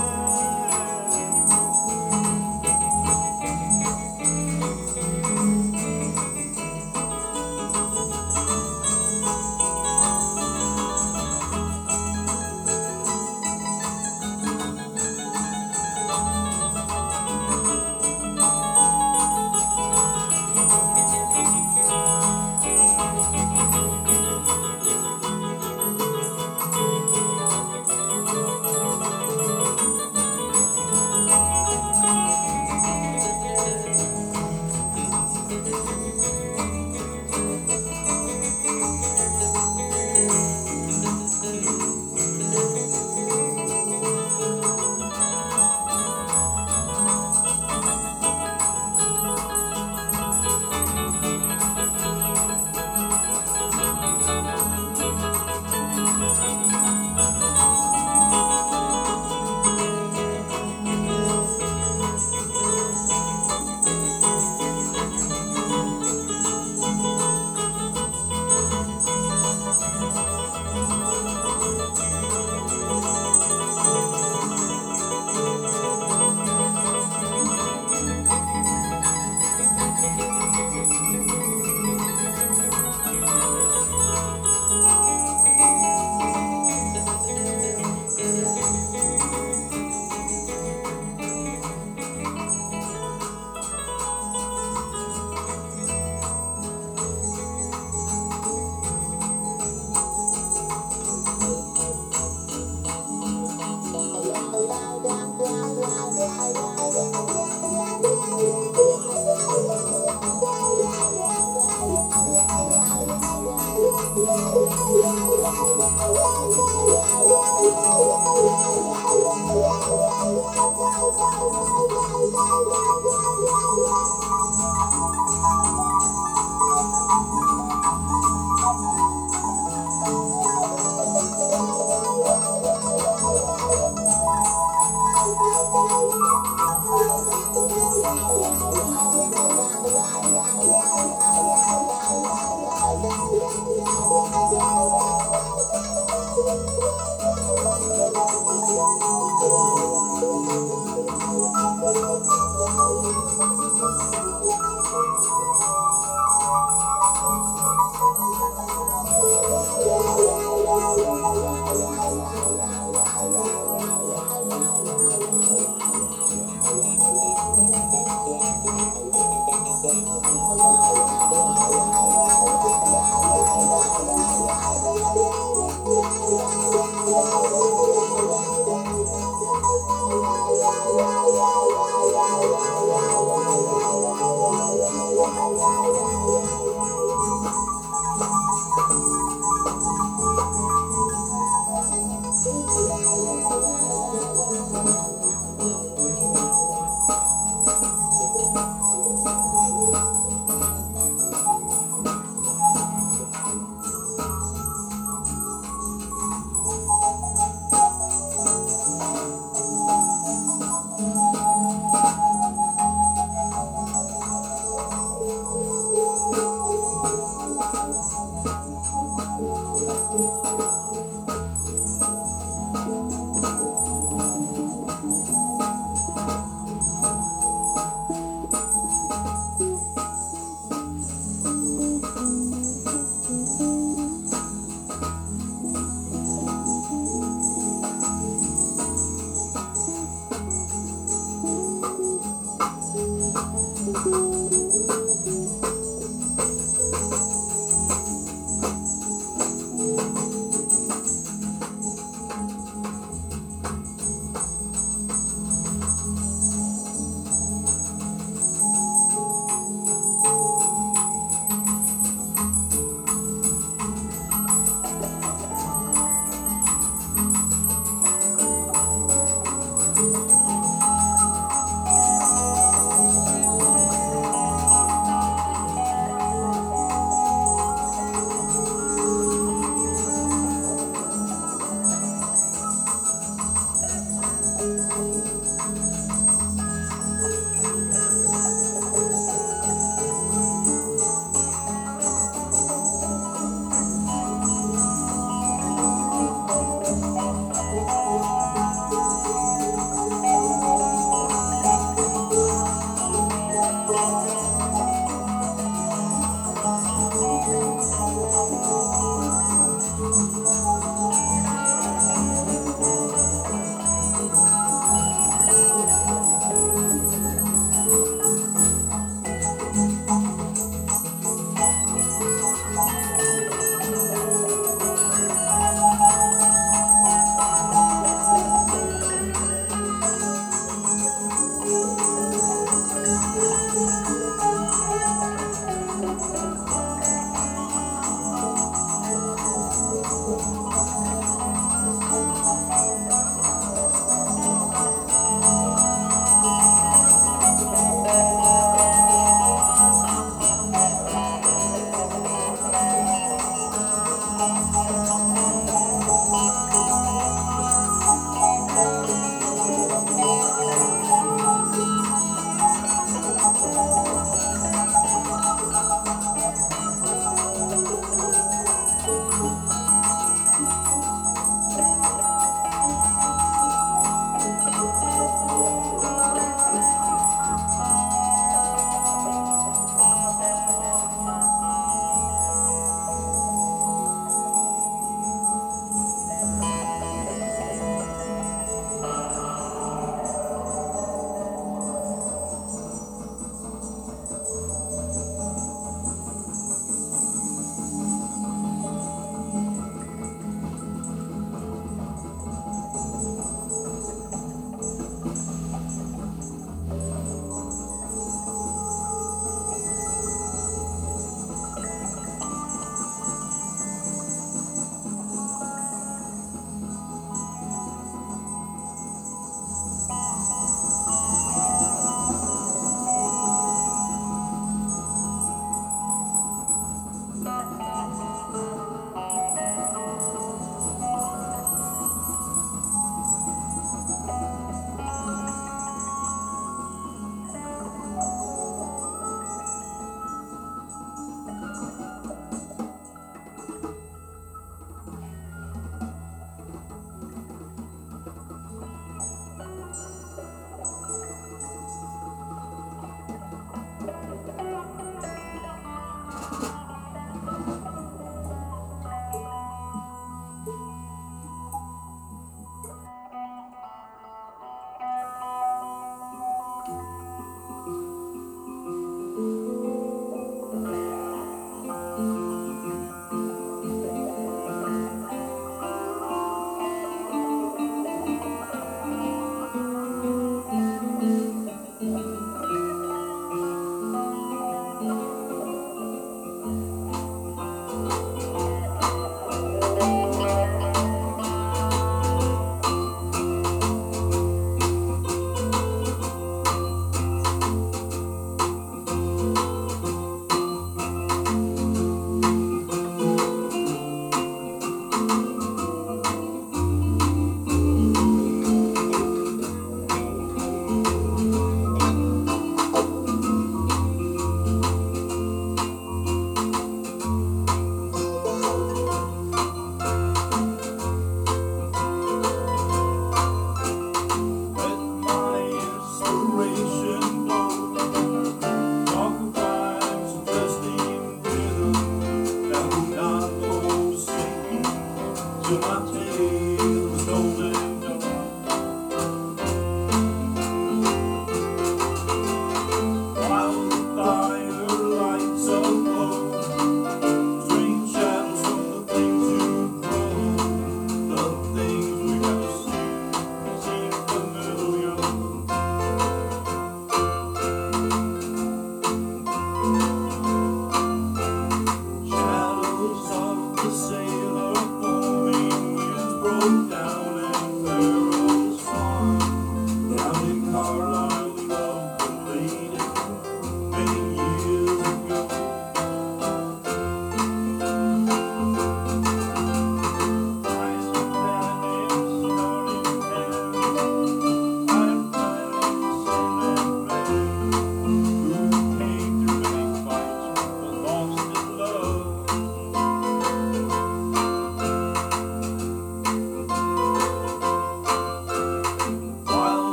Thank you.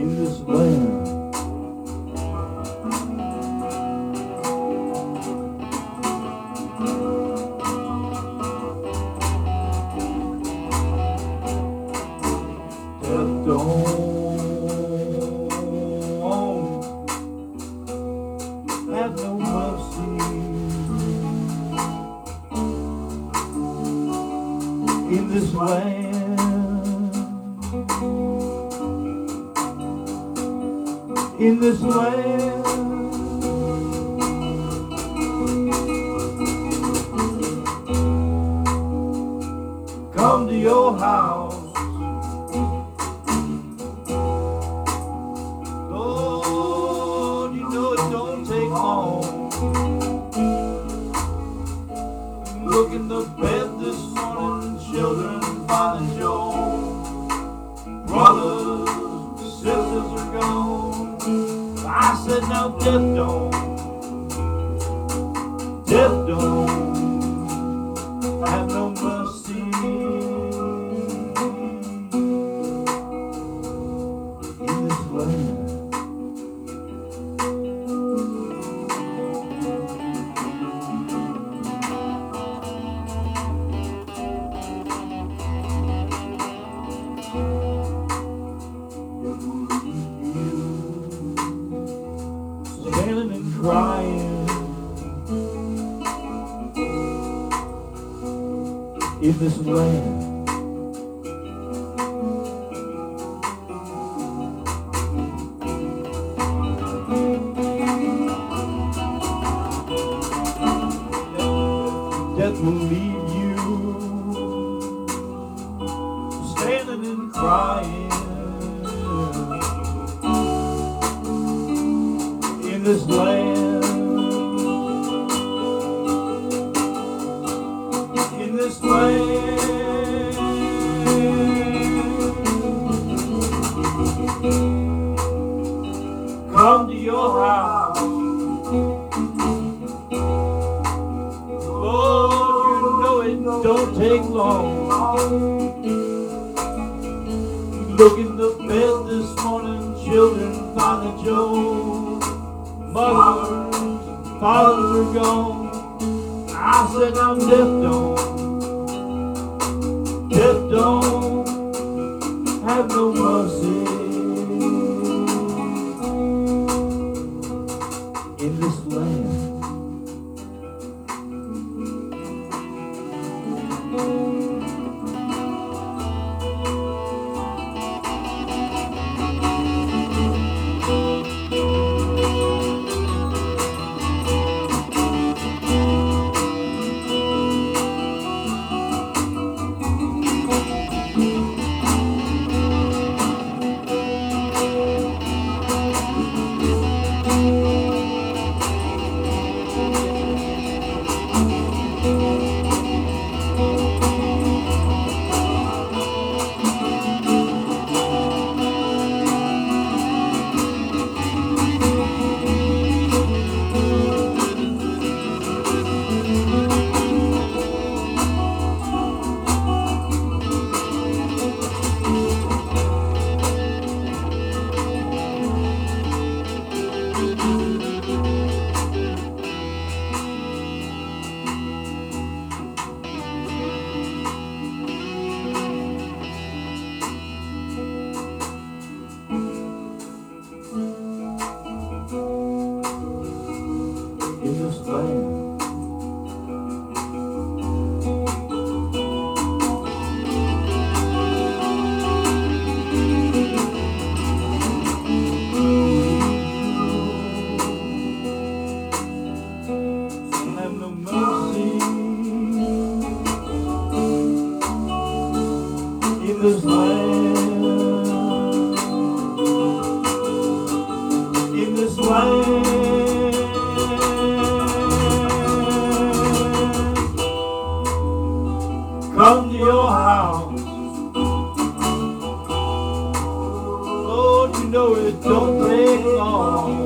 in this land. Death don't have no mercy in this land, in this land. Come to your house, Lord, you know it don't take long. Look in the bed this morning, children find your brothers, sisters are gone. I said now death don't, death don't have no mercy in this land. Standing and crying in this land. Death will leave you standing and crying in this land, in this land. Come to your house, Lord, you know it don't take long. Look in the bed this morning, children find that your mothers, fathers are gone. I said now death don't, death don't have no mercy in this land. In this land. Have no mercy in this land, in this land. Come to your house, Lord, you know it don't take long.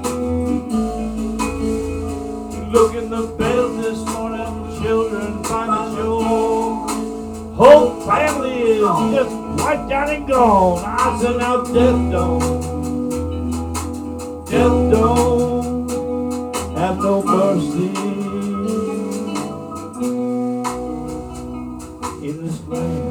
Look in the bed this morning, children find that your whole family is just wiped out and gone. I I said now death don't, death don't have no mercy in this land.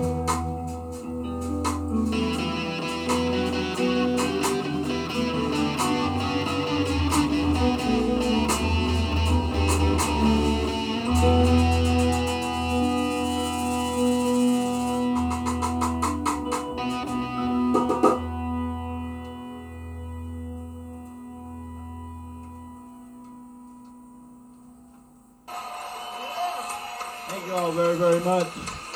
Thank you all very, very much.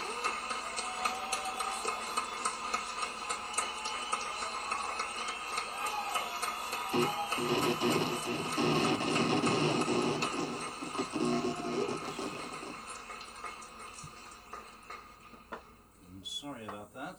I'm sorry about that.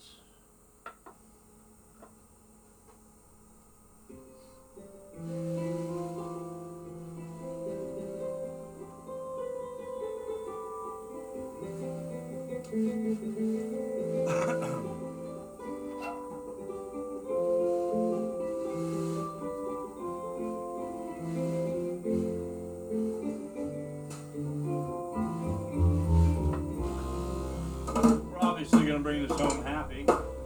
We're obviously going to bring this home happy.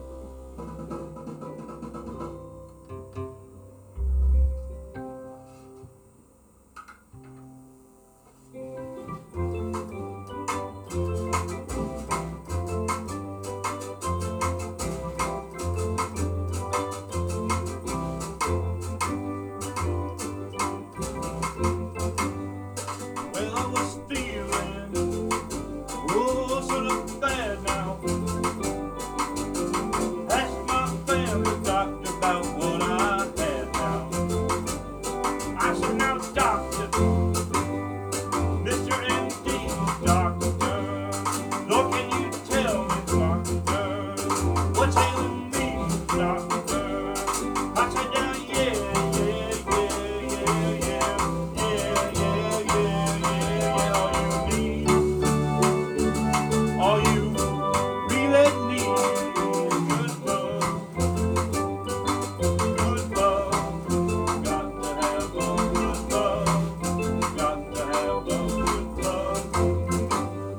Well, I was feeling, oh, sort of bad now. Asked my family doctor about what I had now. I said, now doctor, Mister M D doctor, Lord, can you tell me, doctor, what's ailing me, doctor? I said, yeah, yeah, yeah, yeah, yeah, yeah, yeah, yeah, yeah, yeah, yeah, all you need, all you really need is good love, good love, got to have love, good love, got to have love, good love.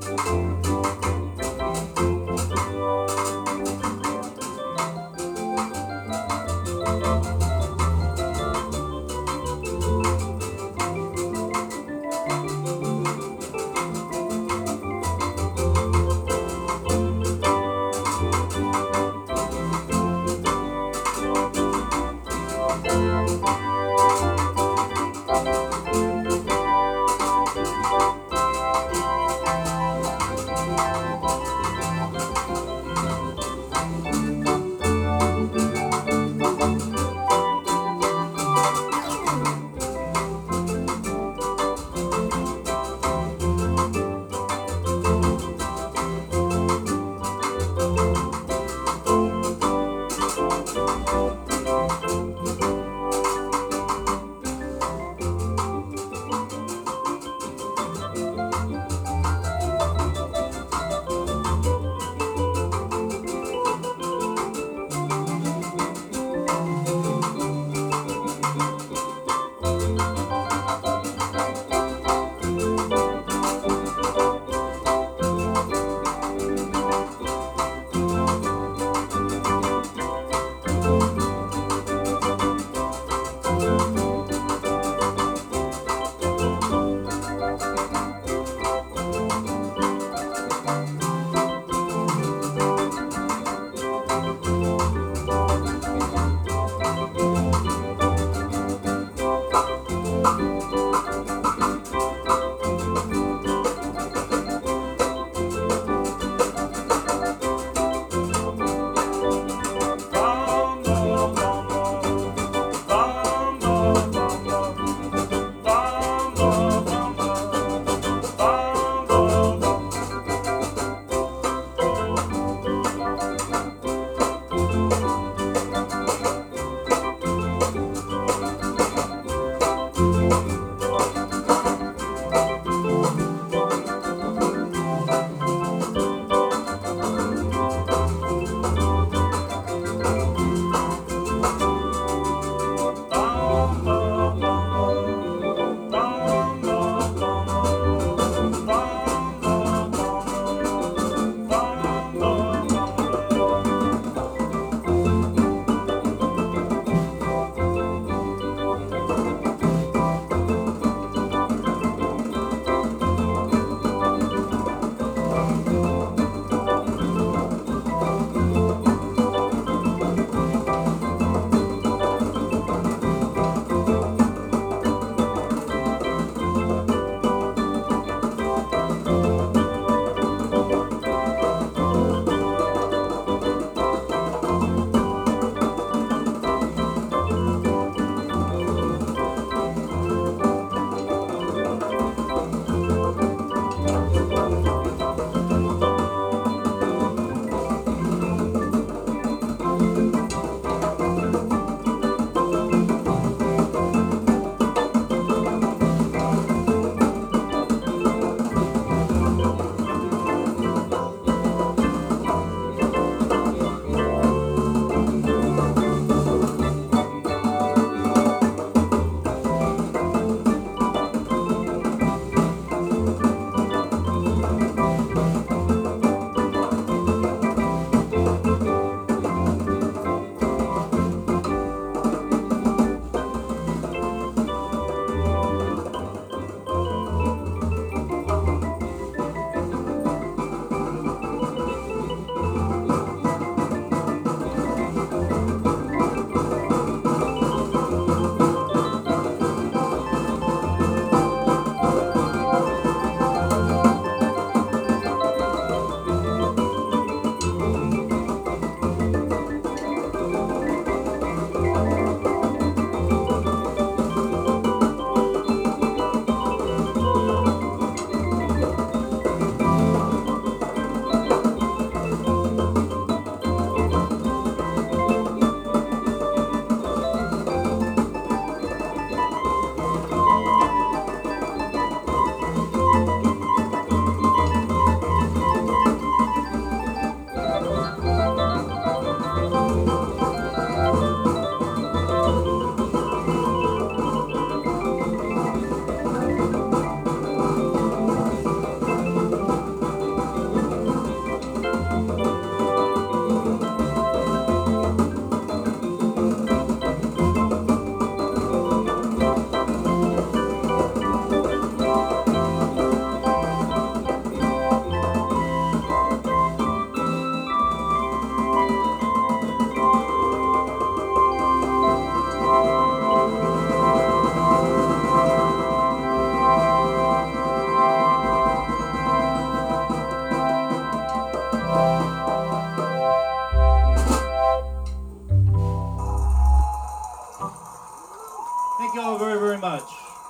you all very, very much.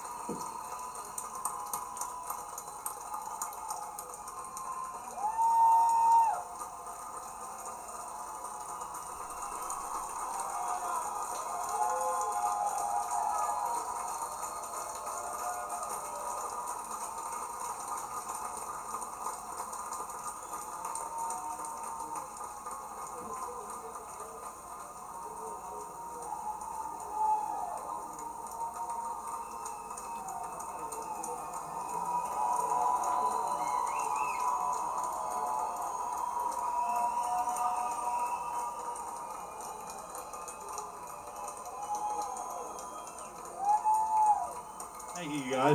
Thank you, guys.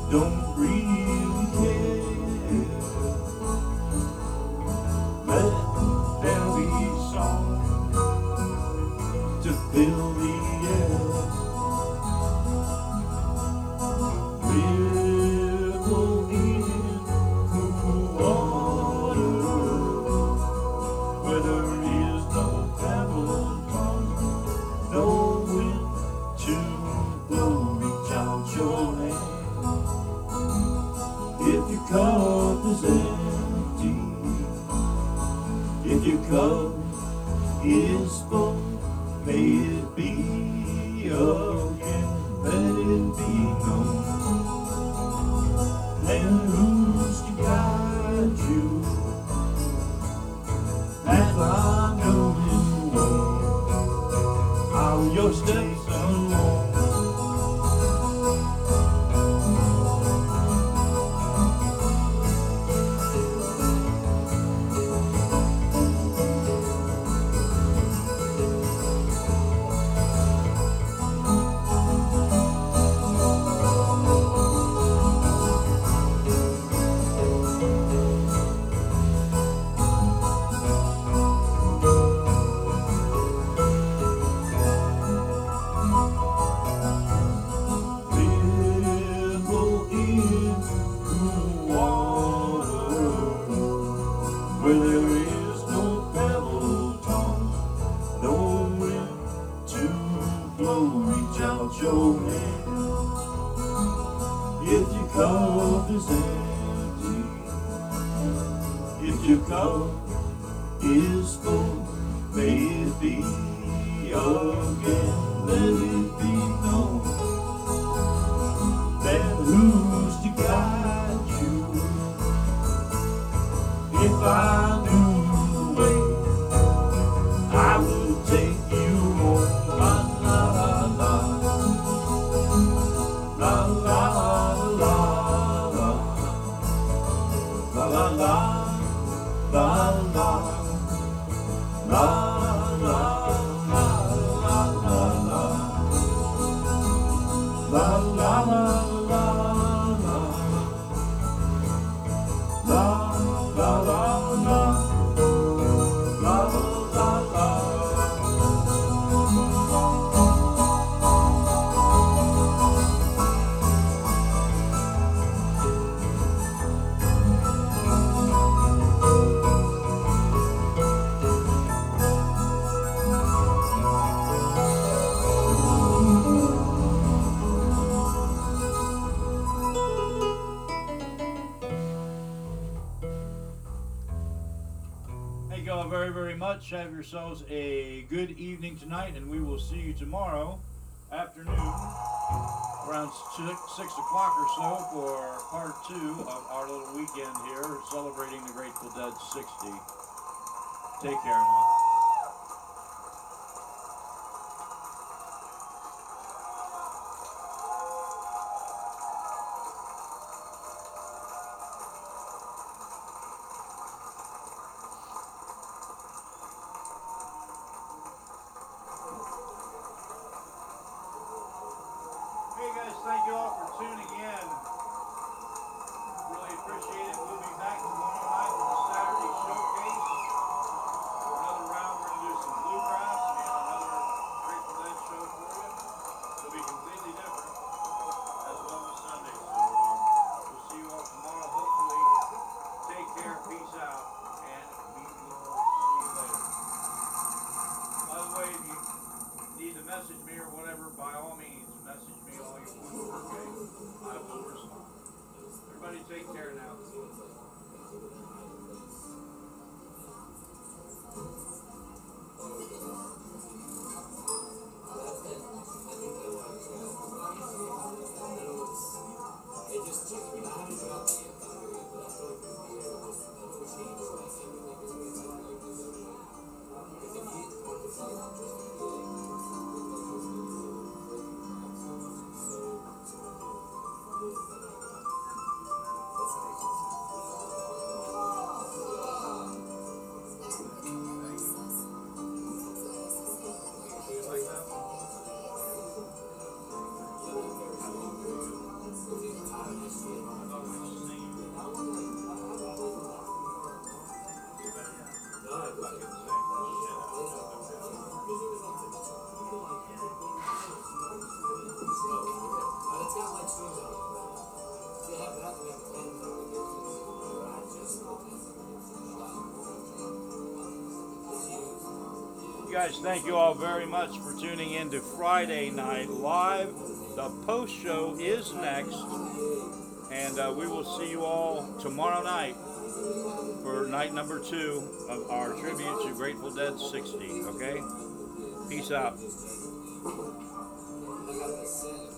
don't really care. Let there be songs to fill the air. Ripple in cool water, where there is no pebble tongue, no wind to blow. Reach out your hand. If your cup is empty, if your cup is full, may it be again. Let it be known. And who's to guide you as I know in the way? Are your steps alone? Where there is no pebble tongue, no wind to blow. Reach out your hand. If your cup is empty, if your cup is full, may it be again. Let it be known. Then who's to guide you? If I knew the way, I would take you home. La la la la, la la la la, la la la, la la, la la la la, la la la. Thank you all very, very much. Have yourselves a good evening tonight, and we will see you tomorrow afternoon around six, six o'clock or so for part two of our little weekend here celebrating the Grateful Dead sixty. Take care now. Hey guys, thank you all for tuning in. Really appreciate it. We'll be back tomorrow night with a Saturday showcase. Another round, we're going to do some bluegrass and another Grateful Dead show for you. It'll be completely different, as well as Sunday. So um, we'll see you all tomorrow, hopefully. Take care, peace out, and we will see you later. By the way, if you need to message me or whatever, by all means, message me all you want, okay? I will respond. Everybody take care now. You guys, thank you all very much for tuning in to Friday Night Live. The post show is next, and uh, we will see you all tomorrow night for night number two of our tribute to Grateful Dead sixty. Okay? Peace out.